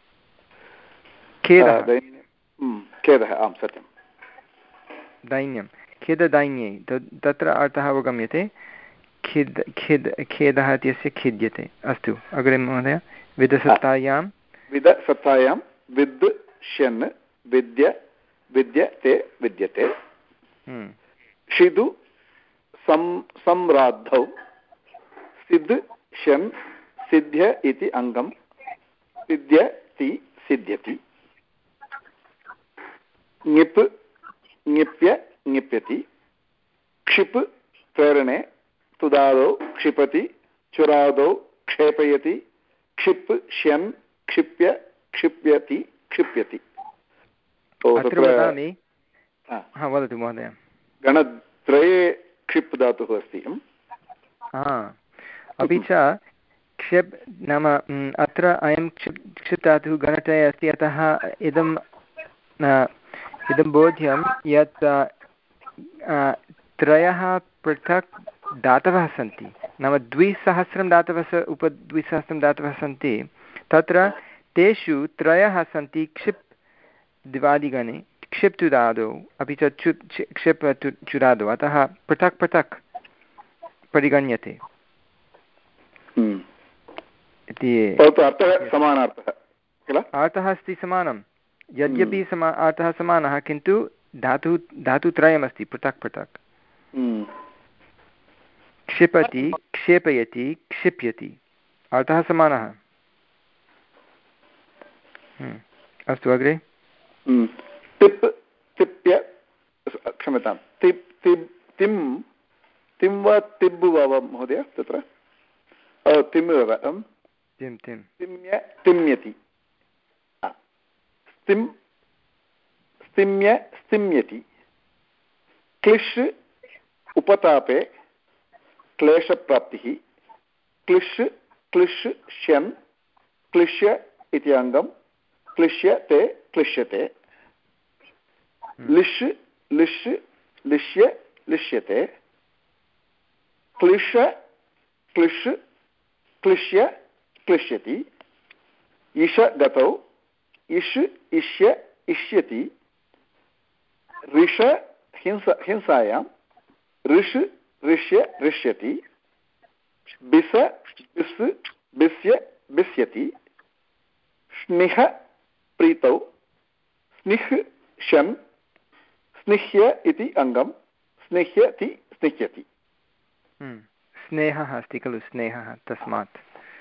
Speaker 1: खेदः
Speaker 6: खेदः आं सत्यं
Speaker 1: दैन्यं खेद दैन्ये तत्र अर्थः अवगम्यते। खिद् खिद् खेदः इत्यस्य खिद्यते। अस्तु अग्रे महोदय। विदसत्तायां
Speaker 6: विदसत्तायां विद् शन् विद्य विद्यते विद्यते। षिदु सं सम्राद्धौ सिद् शन् सिद्ध्य इति अङ्गं सिद्ध्यति सिद्ध्यति। ङिप् ङिप्य ङिप्यति क्षिप् प्रेरणे तुदादौ क्षिपति चुरादौ क्षेपयति क्षिप् श्यन् क्षिप्य क्षिप्यति क्षिप्यति।
Speaker 1: अत्र वदामि, वदतु महोदय।
Speaker 6: गणत्रये क्षिप् धातुः अस्ति।
Speaker 1: अपि च क्षिप् नाम अत्र अयं क्षिप् क्षिप् धातुः गणत्रये अस्ति, अतः इदं इदं बोध्यं यत् त्रयः पृथक् धातवः सन्ति, नाम द्विसहस्रं धातवः उपद्विसहस्रं धातवः सन्ति, तत्र तेषु त्रयः सन्ति क्षिप् दिवादिगणे, क्षिप् तुदादौ, अपि च चु क्षिप् चुरादौ, अतः पृथक् पृथक् परिगण्यते इति। अर्थः अस्ति समानं, यद्यपि समा अर्थः समानः, किन्तु धातु धातुत्रयमस्ति पृथक् पृथक्। क्षिपति क्षेपयति क्षिप्यति, अर्थः समानः। अस्तु, अग्रे।
Speaker 6: तिप् तिप्य क्षम्यतां तिप् तिप् तिं तिं वा तिब् वा महोदय तत्र तिम् एव
Speaker 1: तिं तिं
Speaker 6: तिम्य तिम्यति स्तिम् स्तिम्य स्तिम्यति क्लिश् उपतापे क्लेशप्राप्तिः क्लिश् क्लिश् श्यन् क्लिश्य इति अङ्गं क्लिश्यते क्लिश्यते लिश् लिश् लिश्य लिश्यते क्लिश क्लिश् क्लिश्य क्लिश्यति इष गतौ इष् इष्य इष्यति ऋष हिंसा हिंसायां ऋष ऋष्य ऋष्यति बिस बिस् बिस्य बिस्यति स्निह प्रीतौ स्निह् शन् स्निह्य इति अङ्गं स्निह्यति स्निह्यति।
Speaker 1: स्नेहः अस्ति खलु, स्नेहः, तस्मात्।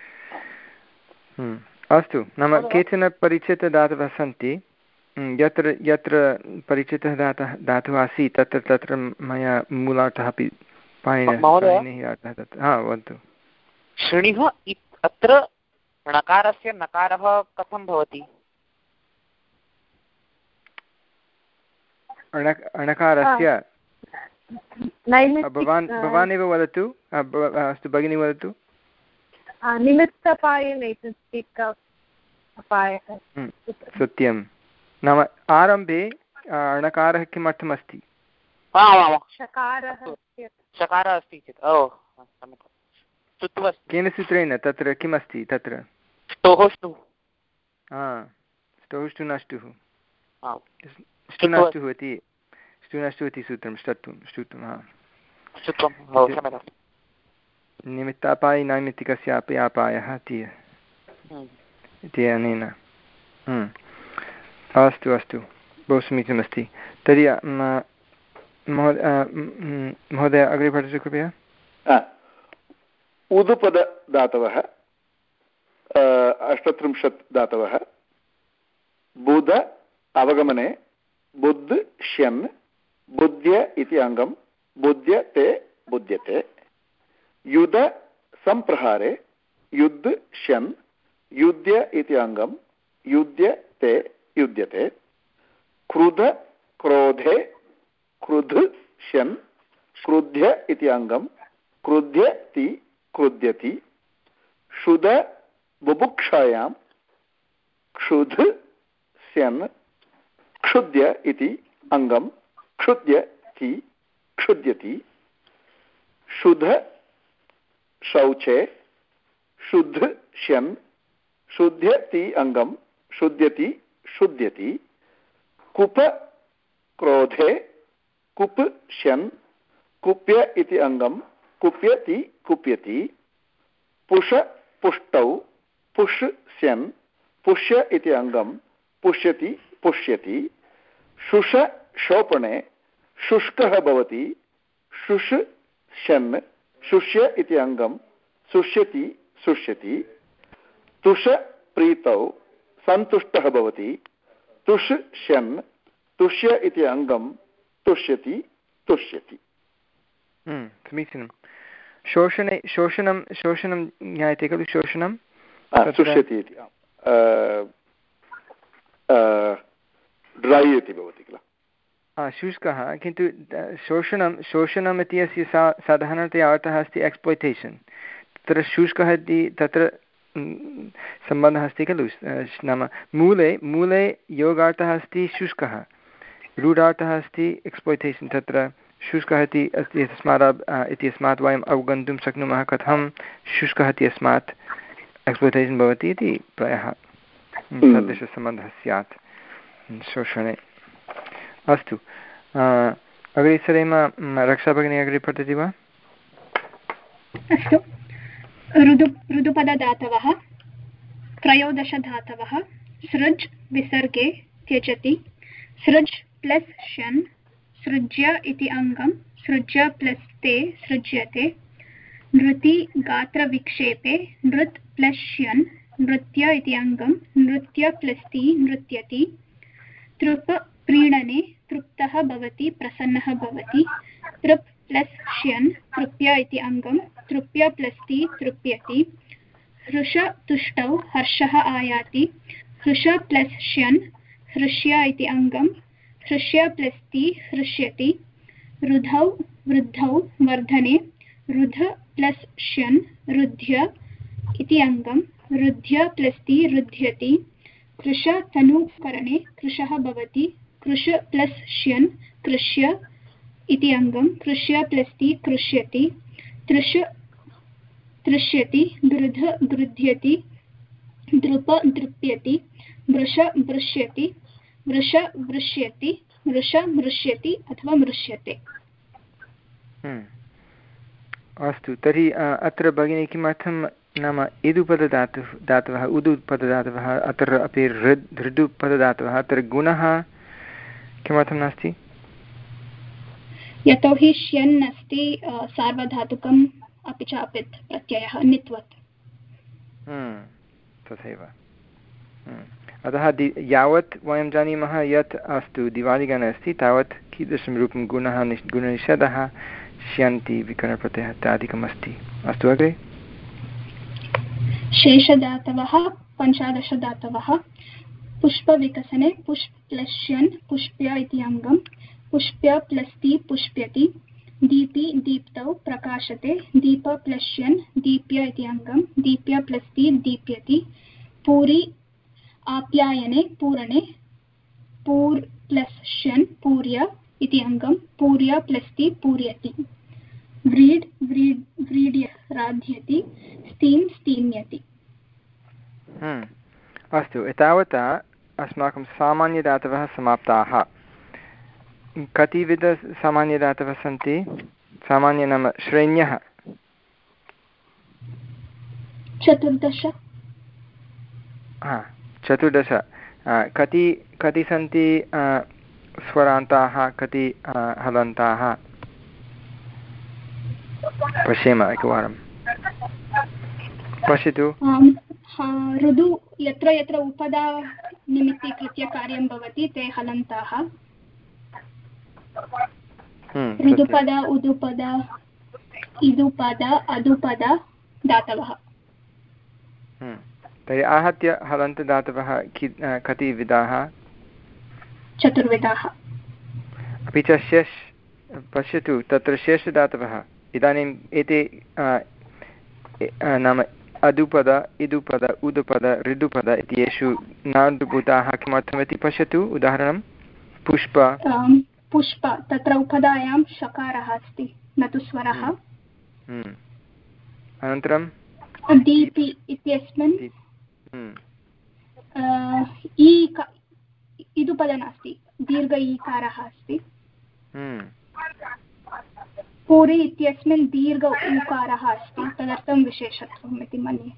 Speaker 1: अस्तु, नाम केचन परिचितधातवः सन्ति, यत्र यत्र परिचितः धातुः धातुः आसीत् तत्र तत्र मया मूलार्थः अपि पाणिनिः अर्थः तत्र। हा, वदतु।
Speaker 5: श्रेणिः अत्र णकारस्य नकारः कथं भवति?
Speaker 1: अणकारस्य भवान् भवान् एव वदतु। अस्तु, भगिनी वदतु। सत्यं, नाम आरम्भे णकारः किमर्थमस्ति?
Speaker 5: शकारः अस्ति चेत्
Speaker 1: केन सूत्रेण तत्र किमस्ति? तत्र ष्टुनष्टुः ष्टुनष्टुः इति ष्टुनष्टुः इति सूत्रं ष्टुत्वं ष्टुत्वं हा निमित्तापायि नैमित्तिकस्यापि आपायः इति अनेन। अस्तु अस्तु, बहु समीचीनमस्ति। तर्हि महोदय अग्रे पठतु कृपया।
Speaker 6: उदुपदधातवः अष्टत्रिंशत् धातवः बुध अवगमने बुद्ध श्यन् बुद्ध्य इति अङ्गं बुध्यते बुध्यते युध सम्प्रहारे युद्ध श्यन् युद्ध्य इति अङ्गं युध्यते युध्यते क्रुध क्रोधे क्रुध श्यन् क्रुध्य इति अङ्गं क्रुध्यति क्रुध्यति क्षुध बुभुक्षायां क्षुध स्यन् क्षुद्य इति अङ्गं क्षुद्यति क्षुद्यति शुद्ध शौचे शुद्ध श्यन् शुद्ध्यति अङ्गं शुद्ध्यति शुद्ध्यति कुप क्रोधे कुप श्यन् कुप्य इति अङ्गं कुप्यति कुप्यति पुष पुष्टौ पुष् स्यन् पुष्य इति अङ्गं पुष्यति पुष्यति शुष शोपणे शुष्कः भवति शुष् शन् शुष्य इति अङ्गं शुष्यति शुष्यति तुष प्रीतौ सन्तुष्टः भवति तुष् शन् तुष्य इति अङ्गं तुष्यति तुष्यति।
Speaker 1: समीचीनं। शोषणे शोषणं शोषणं ज्ञायते खलु? शोषणं
Speaker 6: तुष्यति इति ड्रै इति भवति किल?
Speaker 1: शुष्कः, किन्तु शोषणं शोषणम् इति अस्य सा साधारणतया अर्थः अस्ति एक्स्प्लोय्टेशन्। तत्र शुष्कः इति तत्र सम्बन्धः अस्ति खलु? नाम मूले मूले योगार्थः अस्ति शुष्कः, रूढार्थः अस्ति एक्स्प्लोय्टेशन्। तत्र शुष्कः इति अस्ति तस्मात् इत्यस्मात् वयम् अवगन्तुं शक्नुमः कथं शुष्कः इत्यस्मात् एक्स्प्लोय्टेशन् भवति इति प्रायः सदृशसम्बन्धः स्यात् शोषणे। अस्तु, अग्रे सरेम। रक्षा भगिनी अग्रे पठति वा?
Speaker 4: अस्तु। ऋदु ऋदुपदधातवः त्रयोदशधातवः सृज् विसर्गे त्यजति। सृज् प्लस् शन सृज्य इति अङ्गं सृज्य प्लस् ते सृज्यते। नृति गात्रविक्षेपे नृत् प्लस् ष्यन् नृत्य इति अङ्गं नृत्य प्लस् ति नृत्यति। तृप् प्रीणने तृप्तः भवति प्रसन्नः भवति। तृप् प्लस् ष्यन् तृप्य इति अङ्गं तृप्य प्लस् ति तृप्यति। हृष तुष्टौ हर्षः आयाति। हृष प्लस् ष्यन् हृष्य इति अङ्गं हृष्य प्लस् ति हृष्यति। रुधौ वृद्धौ वर्धने रुध प्लस् ष्यन् रुध्य इति अङ्गं रुध्य प्लस् ति रुध्यति। कृश तनुकरणे कृशः भवति। कृश प्लस् ष्यन् कृष्य इति अङ्गं कृष्य प्लस् ति कृष्यति। तृष तृष्यति। गृध गृध्यति। द्रुप दृप्यति। वृष वृष्यति। वृष वृष्यति। वृष मृष्यति अथवा मृष्यते।
Speaker 1: अस्तु, तर्हि अत्र भगिनी किमर्थं नाम इदुपदधातुः धातवः उदुपदधातवः अत्र अपि हृद् हृदुपदधातवः अत्र गुणः किमर्थं नास्ति?
Speaker 4: यतोहि श्यन् अस्ति सार्वधातुकम् अपि च अपित् प्रत्ययः नित्वत्।
Speaker 1: तथैव। अतः दि यावत् वयं जानीमः यत् अस्तु दिवादिगणे अस्ति तावत् कीदृशं रूपं गुणः निश् गुणनिषेधः श्यन्ति विकरणप्रत्ययः इत्यादिकम् अस्ति। अस्तु, अग्रे।
Speaker 4: शेषधातवः पञ्चादशधातवः पुष्पविकसने पुष्प प्लस् ष्यन् पुष्प्य इति अङ्गं पुष्प्य प्लस् ति पुष्प्यति। दीपि दीप्तौ प्रकाशते। दीप प्लस् ष्यन् दीप्य इति अङ्गं दीप्य प्लस् ति दीप्यति। पूरि आप्यायने पूरणे पूर् प्लस् ष्यन् पूर्य इति अङ्गं पूर्य प्लस् ति पूर्यति। व्रीड् व्रीड् व्रीड्य राध्यति। स्तीं स्तीम्यति।
Speaker 1: अस्तु, एतावता अस्माकं सामान्यधातवः समाप्ताः। कति विध सामान्यधातवः सन्ति? सामान्य नाम श्रेण्यः
Speaker 4: चतुर्दश।
Speaker 1: हा, चतुर्दश। कति कति सन्ति स्वरान्ताः, कति हलन्ताः? पश्येम एकवारं। पश्यतु।
Speaker 4: ऋदु यत्र यत्र उपदा निमित्तीकृत्य कार्यं भवति ते हलन्ताः। ऋदुपद उदुपद इदुपद अदुपद धातवः।
Speaker 1: तर्हि आहत्य हलन्तदातवः कति विधाः?
Speaker 4: चतुर्विधाः।
Speaker 1: अपि च शेष पश्यतु तत्र शेषदातवः इदानीम् एते नाम अदुपद इदुपद उदुपद ऋदुपद इत्येषु नादुभूताः किमर्थमिति पश्यतु। उदाहरणं पुष्प
Speaker 4: पुष्प तत्र उपधायां शकारः अस्ति न तु स्वरः।
Speaker 1: अनन्तरं
Speaker 4: दीपि इत्यस्मिन् इदुपद नास्ति, दीर्घ ईकारः अस्ति। पूरि इत्यस्मिन् दीर्घ ऊकारः अस्ति, तदर्थं विशेषत्वम् इति मन्ये।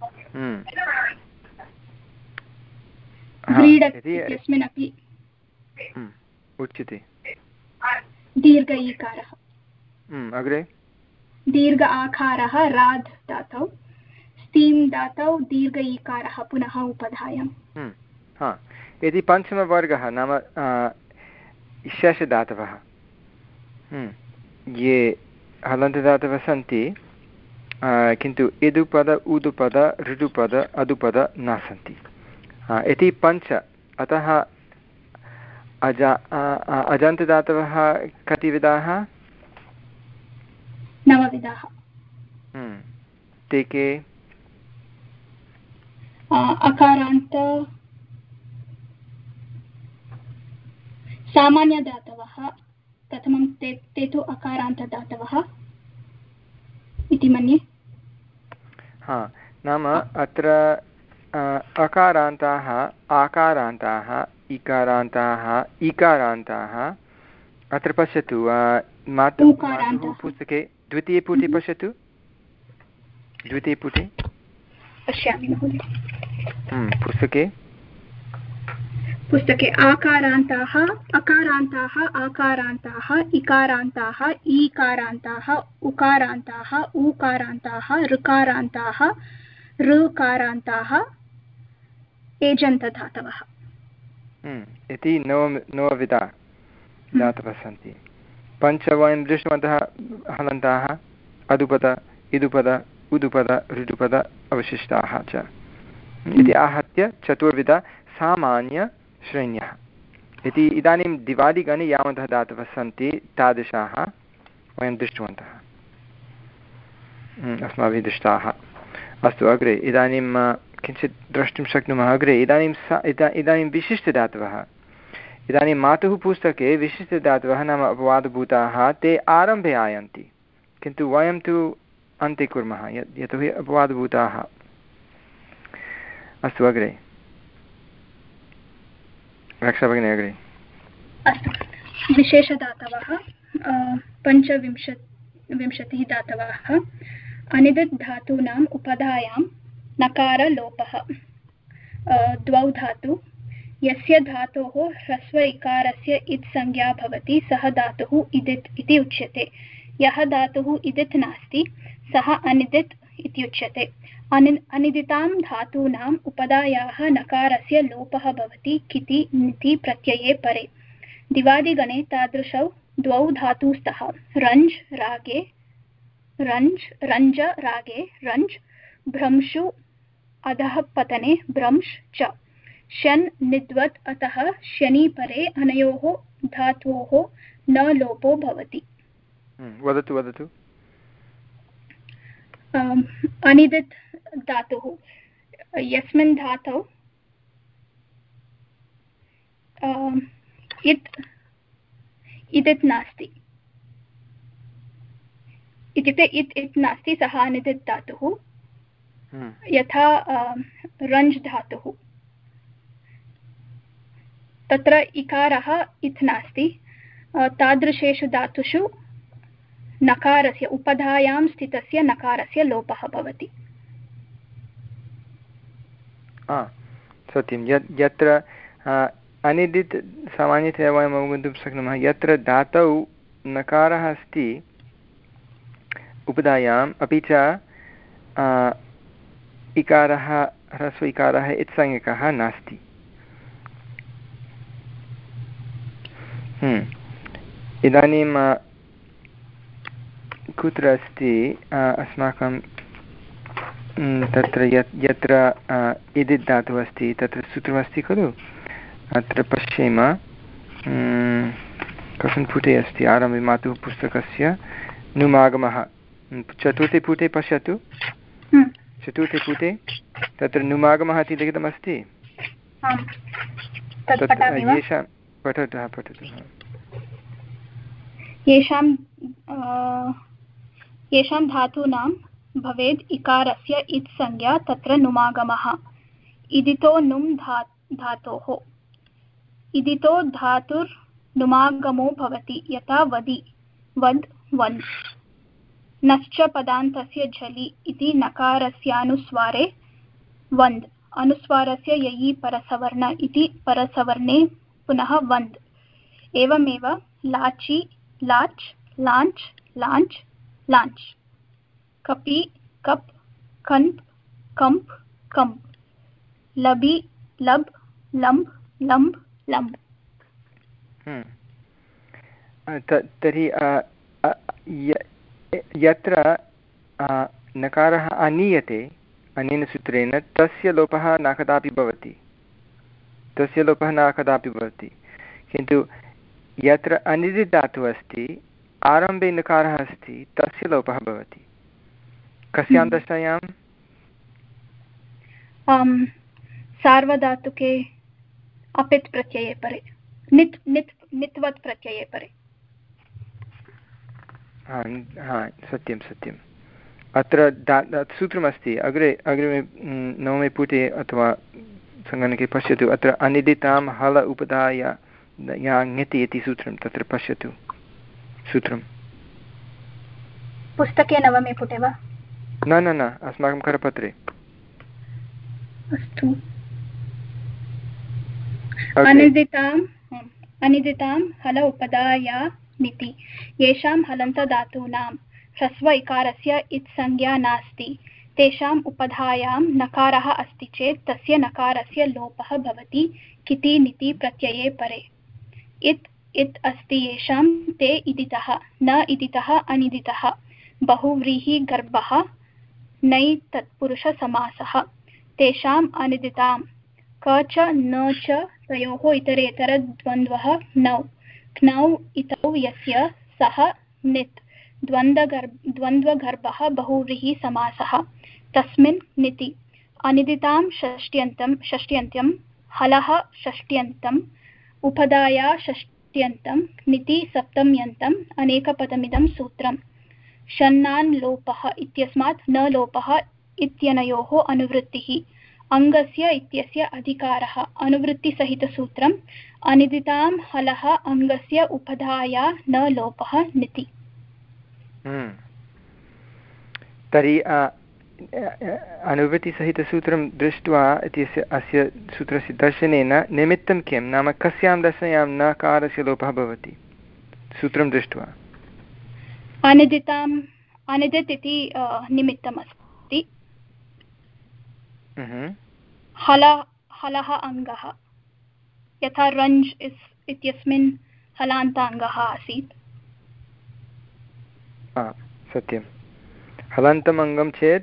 Speaker 4: व्रीड इत्यस्मिन् अपि
Speaker 1: उच्यते
Speaker 4: दीर्घ ईकारः।
Speaker 1: अग्रे
Speaker 4: दीर्घ आकारः राध् धातौ। स्तीं धातौ दीर्घ ईकारः पुनः उपधायाम्।
Speaker 1: हा, यदि पञ्चमवर्गः नाम शशधातवः। ये हलन्तदातवः सन्ति किन्तु इदुपद उदुपद ऋतुपद अदुपद न सन्ति इति पञ्च। अतः अजा अजन्तदातवः कति विधाः?
Speaker 4: नवविधाः।
Speaker 1: ते के?
Speaker 4: अकारान्त सामान्यदातवः प्रथमं ते ते तु अकारान्तदातवः इति मन्ये।
Speaker 1: हा, नाम अत्र अकारान्ताः आकारान्ताः इकारान्ताः इकारान्ताः। अत्र पश्यतु मातुः मातुः पुस्तके द्वितीयपुटे पश्यतु, द्वितीयपुटे
Speaker 4: पश्यामि महोदय।
Speaker 1: पुस्तके
Speaker 4: पुस्तके आकारान्ताः अकारान्ताः आकारान्ताः इकारान्ताः ईकारान्ताः उकारान्ताः ऊकारान्ताः ऋकारान्ताः ऋकारान्ताः एजन्तधातवः
Speaker 1: इति नव नवविधा धातवः सन्ति। पञ्च वयं दृष्टवन्तः हलन्ताः अदुपद इदुपद उदुपद ऋतुपद अवशिष्टाः च इति आहत्य चतुर्विध सामान्यश्रेण्यः इति। इदानीं दिवादिगणे यावन्तः धातवः सन्ति तादृशाः वयं दृष्टवन्तः, अस्माभिः दृष्टाः। अस्तु, अग्रे इदानीं किञ्चित् द्रष्टुं शक्नुमः। अग्रे इदानीं सा इदा इदानीं विशिष्टधातवः। इदानीं मातुः पुस्तके विशिष्टधातवः नाम अपवादभूताः ते आरम्भे आयन्ति, किन्तु वयं तु अन्ते कुर्मः यतोहि अपवादभूताः। अस्तु, अग्रे रक्षा भगिनी अग्रे।
Speaker 4: अस्तु, विशेषधातवः पञ्चविंशत् विंशतिः धातवः। अनिदित् धातूनाम् उपधायां नकारलोपः द्वौ धातु। यस्य धातोः ह्रस्व इकारस्य इत् संज्ञा भवति सः धातुः इदित् इति उच्यते। यः धातुः इदित् नास्ति सः अनिदित् इति उच्यते। अनि अनिदितां धातूनाम् उपधायाः नकारस्य लोपः भवति किति निति प्रत्यये परे। दिवादिगणे तादृशौ द्वौ धातु स्तः। रञ्ज् रागे रञ्ज् रञ्ज रागे रञ्ज्, भ्रंशु अधः पतने भ्रंश् च। शन् निद्वत् अतः शनि परे अनयोः धात्वोः न लोपो भवति।
Speaker 1: वदतु वदतु।
Speaker 4: अनिदित् धातुः यस्मिन् धातौ इत् इदित् नास्ति, इत्युक्ते इत् इत् नास्ति, सः अनिदित् धातुः। यथा रञ्ज् धातुः तत्र इकारः इत् नास्ति, तादृशेषु धातुषु नकारस्य उपधायां स्थितस्य नकारस्य लोपः भवति।
Speaker 1: सत्यं, यत्र अनिदित् सामान्यतया वयम् अवगन्तुं शक्नुमः यत्र धातौ नकारः अस्ति उपधायाम्, अपि च इकारः ह्रस्व इकारः इत्संज्ञकः नास्ति। इदानीं कुत्र अस्ति अस्माकं तत्र यत् यत्र इदित् धातुः अस्ति तत्र सूत्रमस्ति खलु, अत्र पश्येम कस्मिन् पुटे अस्ति। आरम्भे मातुः पुस्तकस्य नुमागमः चतुर्थे पुटे पश्यतु, चतुर्थे पुटे तत्र नुमागमः इति लिखितमस्ति। येषां पठतु पठतु
Speaker 4: येषां येषां धातूनां भवेद् इकारस्य इत् संज्ञा तत्र नुमागमः। इदितो नुम् धा धातोः इदितो धातुर्नुमागमो भवति, यथा वदि वद् वन्। नश्च पदान्तस्य झलि इति नकारस्यानुस्वारे वन्द्, अनुस्वारस्य ययि परसवर्ण इति परसवर्णे पुनः वन्द्। एवमेव लाचि लाच् लाञ्च् लाञ्च् लाञ्च्, कपि कप् कन्प् कम्प् कम्प्, लबि लब् लम्ब् लम्ब् लम्ब्।
Speaker 1: तर्हि यत्र नकारः आनीयते अनेन सूत्रेण तस्य लोपः न कदापि भवति तस्य लोपः न कदापि भवति किन्तु यत्र अनिदित् धातुः अस्ति आरम्भे नकारः अस्ति तस्य लोपः भवति कस्यां दशायां
Speaker 4: सार्वधातुके अपित् प्रत्यये परे नित् नित् नित्वत् प्रत्यये परे
Speaker 1: हा हा सत्यं सत्यम् अत्र दा सूत्रमस्ति अग्रे अग्रिमे नवमे पुटे अथवा सङ्गणके पश्यतु अत्र अनिदितां हल उपधाय या ङति इति सूत्रं तत्र पश्यतु सूत्रं
Speaker 4: पुस्तके नवमे पुटे वा
Speaker 1: न न न अस्माकं करपत्रे
Speaker 4: अस्तु अनिदिताम् अनिदितां हल उपधाया निति येषां हलन्तधातूनां ह्रस्व इकारस्य इत्संज्ञा नास्ति तेषाम् उपधायां नकारः अस्ति चेत् तस्य नकारस्य लोपः भवति किति निति प्रत्यये परे इत् इत् अस्ति येषां ते इदितः न इदितः अनिदितः बहुव्रीहिगर्भः नै तत्पुरुषसमासः तेषाम् अनिदितां क च न च तयोः इतरेतरद्वन्द्वः नौ knau itau yasya सः नित् द्वन्द्वगर्भ द्वन्द्वगर्भः बहुव्रीहि समासः तस्मिन् निति अनिदितां षष्ट्यन्तं षष्ट्यन्त्यं हलः षष्ट्यन्तम् उपधाया षष्ट्यन्तं निति सप्तम्यन्तम् अनेकपदमिदं सूत्रम् षण्णान् लोपः इत्यस्मात् न लोपः इत्यनयोः अनुवृत्तिः अङ्गस्य इत्यस्य अधिकारः अनुवृत्तिसहितसूत्रम् अनिदितां हलः अङ्गस्य उपधाया न लोपः निति
Speaker 1: तर्हि अनुवृत्तिसहितसूत्रं दृष्ट्वा इत्यस्य अस्य सूत्रस्य दर्शनेन निमित्तं किं नाम कस्यां दशायां नकारस्य लोपः भवति सूत्रं दृष्ट्वा
Speaker 4: अनिदिताम् अनिदित् इति निमित्तमस्ति हल हलः अङ्गः यथा रञ्ज् इत्यस्मिन् हलान्ताङ्गः आसीत्
Speaker 1: सत्यं हलन्तम् अङ्गं चेत्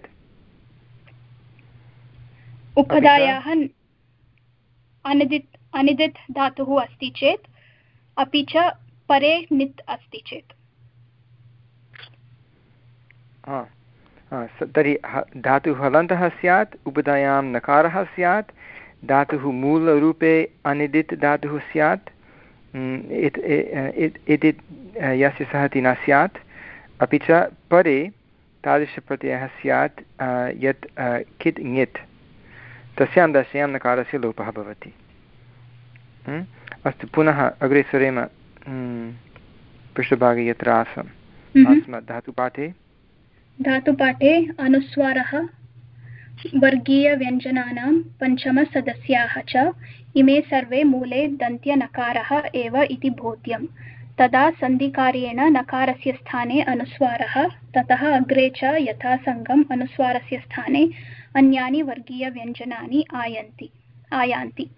Speaker 4: उपधायाः अनिदित् अनिदित् धातुः अस्ति चेत् अपि च परे नित् अस्ति चेत्
Speaker 1: तर्हि धातुः हलन्तः स्यात् उपधायां नकारः स्यात् धातुः मूलरूपे अनिदित् धातुः स्यात् इति यस्य सहति न स्यात् अपि च परे तादृशप्रत्ययः स्यात् यत् कित् ङित् तस्यां दशायां नकारस्य लोपः भवति अस्तु पुनः अग्रे सरेम पृष्ठभागे यत्र आसम् आस्म धातुपाठे
Speaker 4: धातुपाठे अनुस्वारः वर्गीयव्यञ्जनानां पञ्चमसदस्याः च इमे सर्वे मूले दन्त्यनकारः एव इति बोध्यम् तदा सन्धिकार्येण नकारस्य स्थाने अनुस्वारः ततः अग्रे च यथासङ्गम् अनुस्वारस्य स्थाने अन्यानि वर्गीयव्यञ्जनानि आयन्ति आयान्ति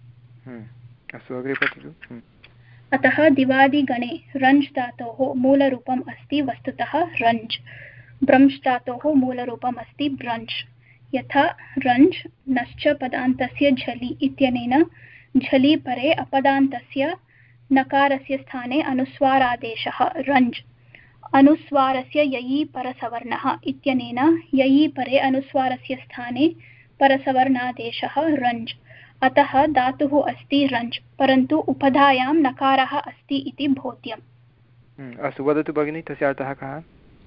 Speaker 4: अतः दिवादिगणे रञ्ज् धातोः मूलरूपम् अस्ति वस्तुतः रञ्ज् ब्रंश् धातोः मूलरूपम् अस्ति ब्रंश् यथा रञ्ज् नश्च पदान्तस्य झलि इत्यनेन झलि परे अपदान्तस्य नकारस्य स्थाने अनुस्वारादेशः रञ्ज् अनुस्वारस्य ययि परसवर्णः इत्यनेन ययि परे अनुस्वारस्य स्थाने परसवर्णादेशः रञ्ज् अतः धातुः अस्ति रञ्ज् परन्तु उपधायां नकारः अस्ति इति बोध्यम्
Speaker 1: अस्तु वदतु भगिनि तस्य अर्थः कः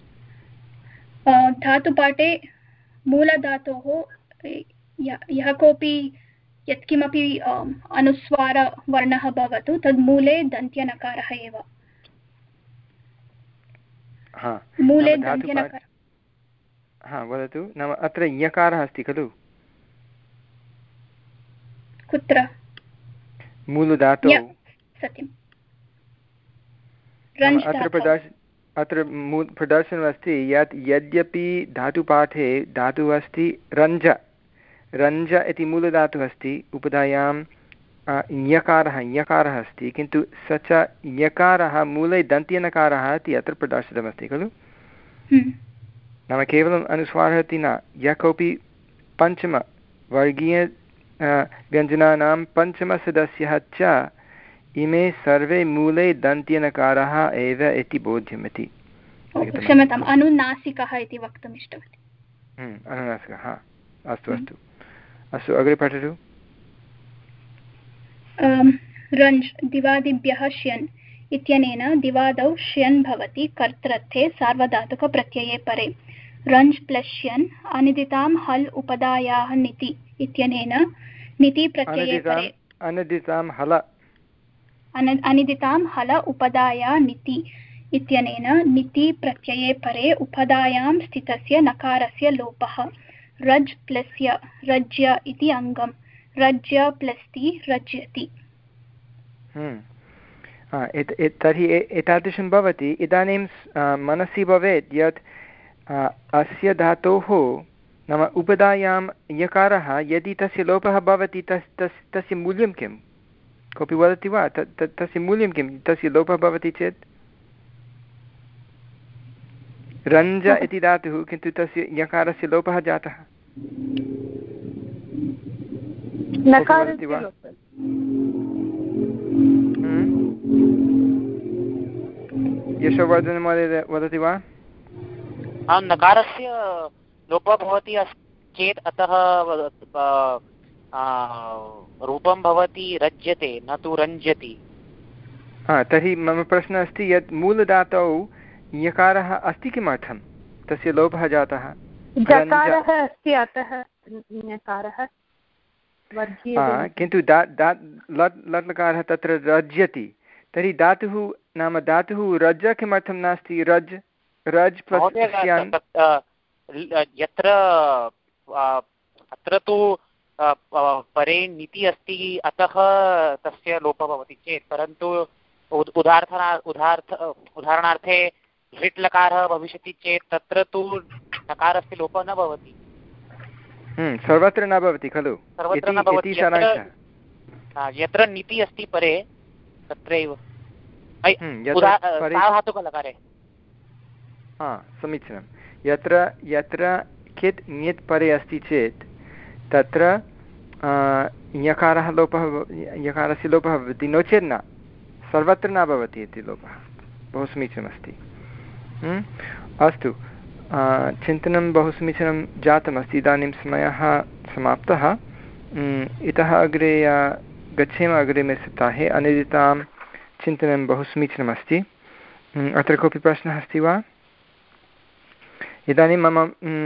Speaker 4: धातुपाठे मूलधातोः यः कोऽपि यत्किमपि अनुस्वारवर्णः भवतु तद् मूले दन्त्यनकारः एव मूले दन्त्यनकारः
Speaker 1: हा वदतु नाम अत्र यकारः अस्ति खलु
Speaker 4: कुत्र
Speaker 1: मूलधातौ
Speaker 4: सत्यम्
Speaker 1: अत्र प्रदर्श अत्र प्रदर्शनमस्ति यत् यद्यपि धातुपाठे धातुः अस्ति रञ्ज रञ्ज इति मूलधातुः अस्ति उपधायां यकारः यकारः अस्ति, किन्तु स च यकारः मूले दन्त्यनकारः इति अत्र प्रदर्शितमस्ति खलु। नाम केवलम् अनुस्वारः इति न, यः कोऽपि पञ्चमवर्गीय व्यञ्जनानां पञ्चमसदस्यः च इमे सर्वे मूले दन्त्यनकारः एव इति बोध्यमिति।
Speaker 4: क्षम्यताम्, अनुनासिकः इति वक्तुम् इष्टवती।
Speaker 1: अनुनासिकः, अस्तु अस्तु अस्तु अग्रे पठतु।
Speaker 4: रञ्ज् दिवादिभ्यः श्यन् इत्यनेन दिवादौ श्यन् भवति कर्तृर्थे सार्वधातुकप्रत्यये परे। रञ्ज् प्लस् श्यन् अनिदितां हल् उपधायाः निति इत्यनेन निति प्रत्यये परे
Speaker 1: अनिदितां हल
Speaker 4: अनिदितां हल उपधाया निति इत्यनेन निति प्रत्यये परे उपधायां स्थितस्य नकारस्य लोपः। रज् प्लस्य रज्य इति अङ्गम्, रज्य प्लस्ति रज्यति।
Speaker 1: तर्हि एतादृशं भवति। इदानीं मनसि भवेत् यत् अस्य धातोः नाम उपधायां यकारः यदि तस्य लोपः भवति तस् तस् तस्य मूल्यं किं? कोऽपि वदति वा? तत् तस्य मूल्यं किं तस्य लोपः भवति चेत्? रञ्ज इति धातुः, किन्तु तस्य यकारस्य लोपः जातः। यशोवर्धन महोदय वदति वा?
Speaker 5: नकारस्य लोपः भवति चेत् अतः रूपं भवति रज्यते न तु रञ्जति।
Speaker 1: हा, तर्हि मम प्रश्नः अस्ति यत् मूलधातौ यकारः अस्ति किमर्थं तस्य लोपः जातः?
Speaker 2: जकारः अस्ति अतः ञकारः,
Speaker 1: किन्तु दा दा लट् लट्लकारः तत्र रज्यति। तर्हि धातुः नाम धातुः रज् किमर्थं नास्ति? रज् रज् प्लस्
Speaker 5: यत्र अत्र तु परे नीति अस्ति अतः तस्य लोपः भवति चेत्, परन्तु उदाहरणा उदाहर्थ उदाहरणार्थे लिट् लकारः भविष्यति चेत् तत्र तु नकारस्य लोपः न भवति।
Speaker 1: सर्वत्र न भवति खलु?
Speaker 5: सर्वत्र न भवति। यत्र नीति अस्ति परे तत्रैव सार्वधातुकलकारे।
Speaker 1: हा, समीचीनं। यत्र यत्र कित् ङित् परे अस्ति चेत् तत्र यकारः लोपः यकारस्य लोपः भवति, नो चेत् न, सर्वत्र न भवति इति लोपः। बहु समीचीनमस्ति। अस्तु, चिन्तनं बहु समीचीनं जातमस्ति। इदानीं समयः समाप्तः। इतः अग्रे गच्छेम अग्रिमे सप्ताहे। अनिदितां चिन्तनं बहु समीचीनमस्ति। अत्र कोऽपि प्रश्नः अस्ति वा? इदानीं मम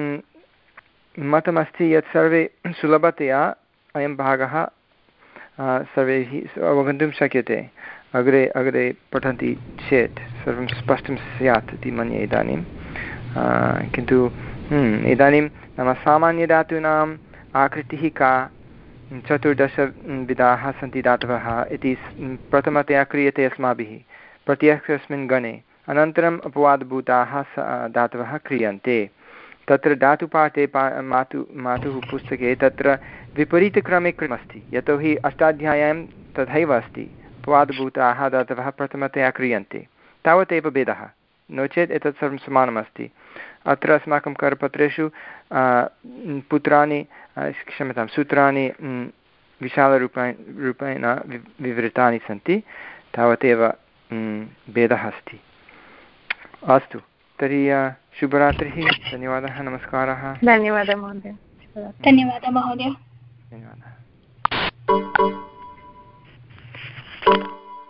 Speaker 1: मतमस्ति यत् सर्वे सुलभतया अयं भागः सर्वैः अवगन्तुं शक्यते। अग्रे अग्रे पठन्ति चेत् सर्वं स्पष्टं स्यात् इति मन्ये इदानीं। किन्तु इदानीं नाम सामान्यधातूनाम् आकृतिः का, चतुर्दशविधाः सन्ति धातवः इति प्रथमतया क्रियते अस्माभिः प्रत्येकस्मिन् गणे। अनन्तरम् अपवादभूताः धातवः क्रियन्ते। तत्र धातुपाठे पा मातु मातुः पुस्तके तत्र विपरीतक्रमे क्रमस्ति, यतोहि अष्टाध्याय्यां तथैव अस्ति। अपवादभूताः धातवः प्रथमतया क्रियन्ते, तावदेव भेदः, नो चेत् एतत् सर्वं समानमस्ति। अत्र अस्माकं करपत्रेषु पुत्राणि क्षम्यतां सूत्राणि विशालरूपेण रूपेण विवृतानि सन्ति, तावदेव भेदः अस्ति। अस्तु, तर्हि शुभरात्रिः। धन्यवादः, नमस्कारः।
Speaker 2: धन्यवादः महोदय।
Speaker 4: धन्यवादः महोदय।
Speaker 1: धन्यवादः।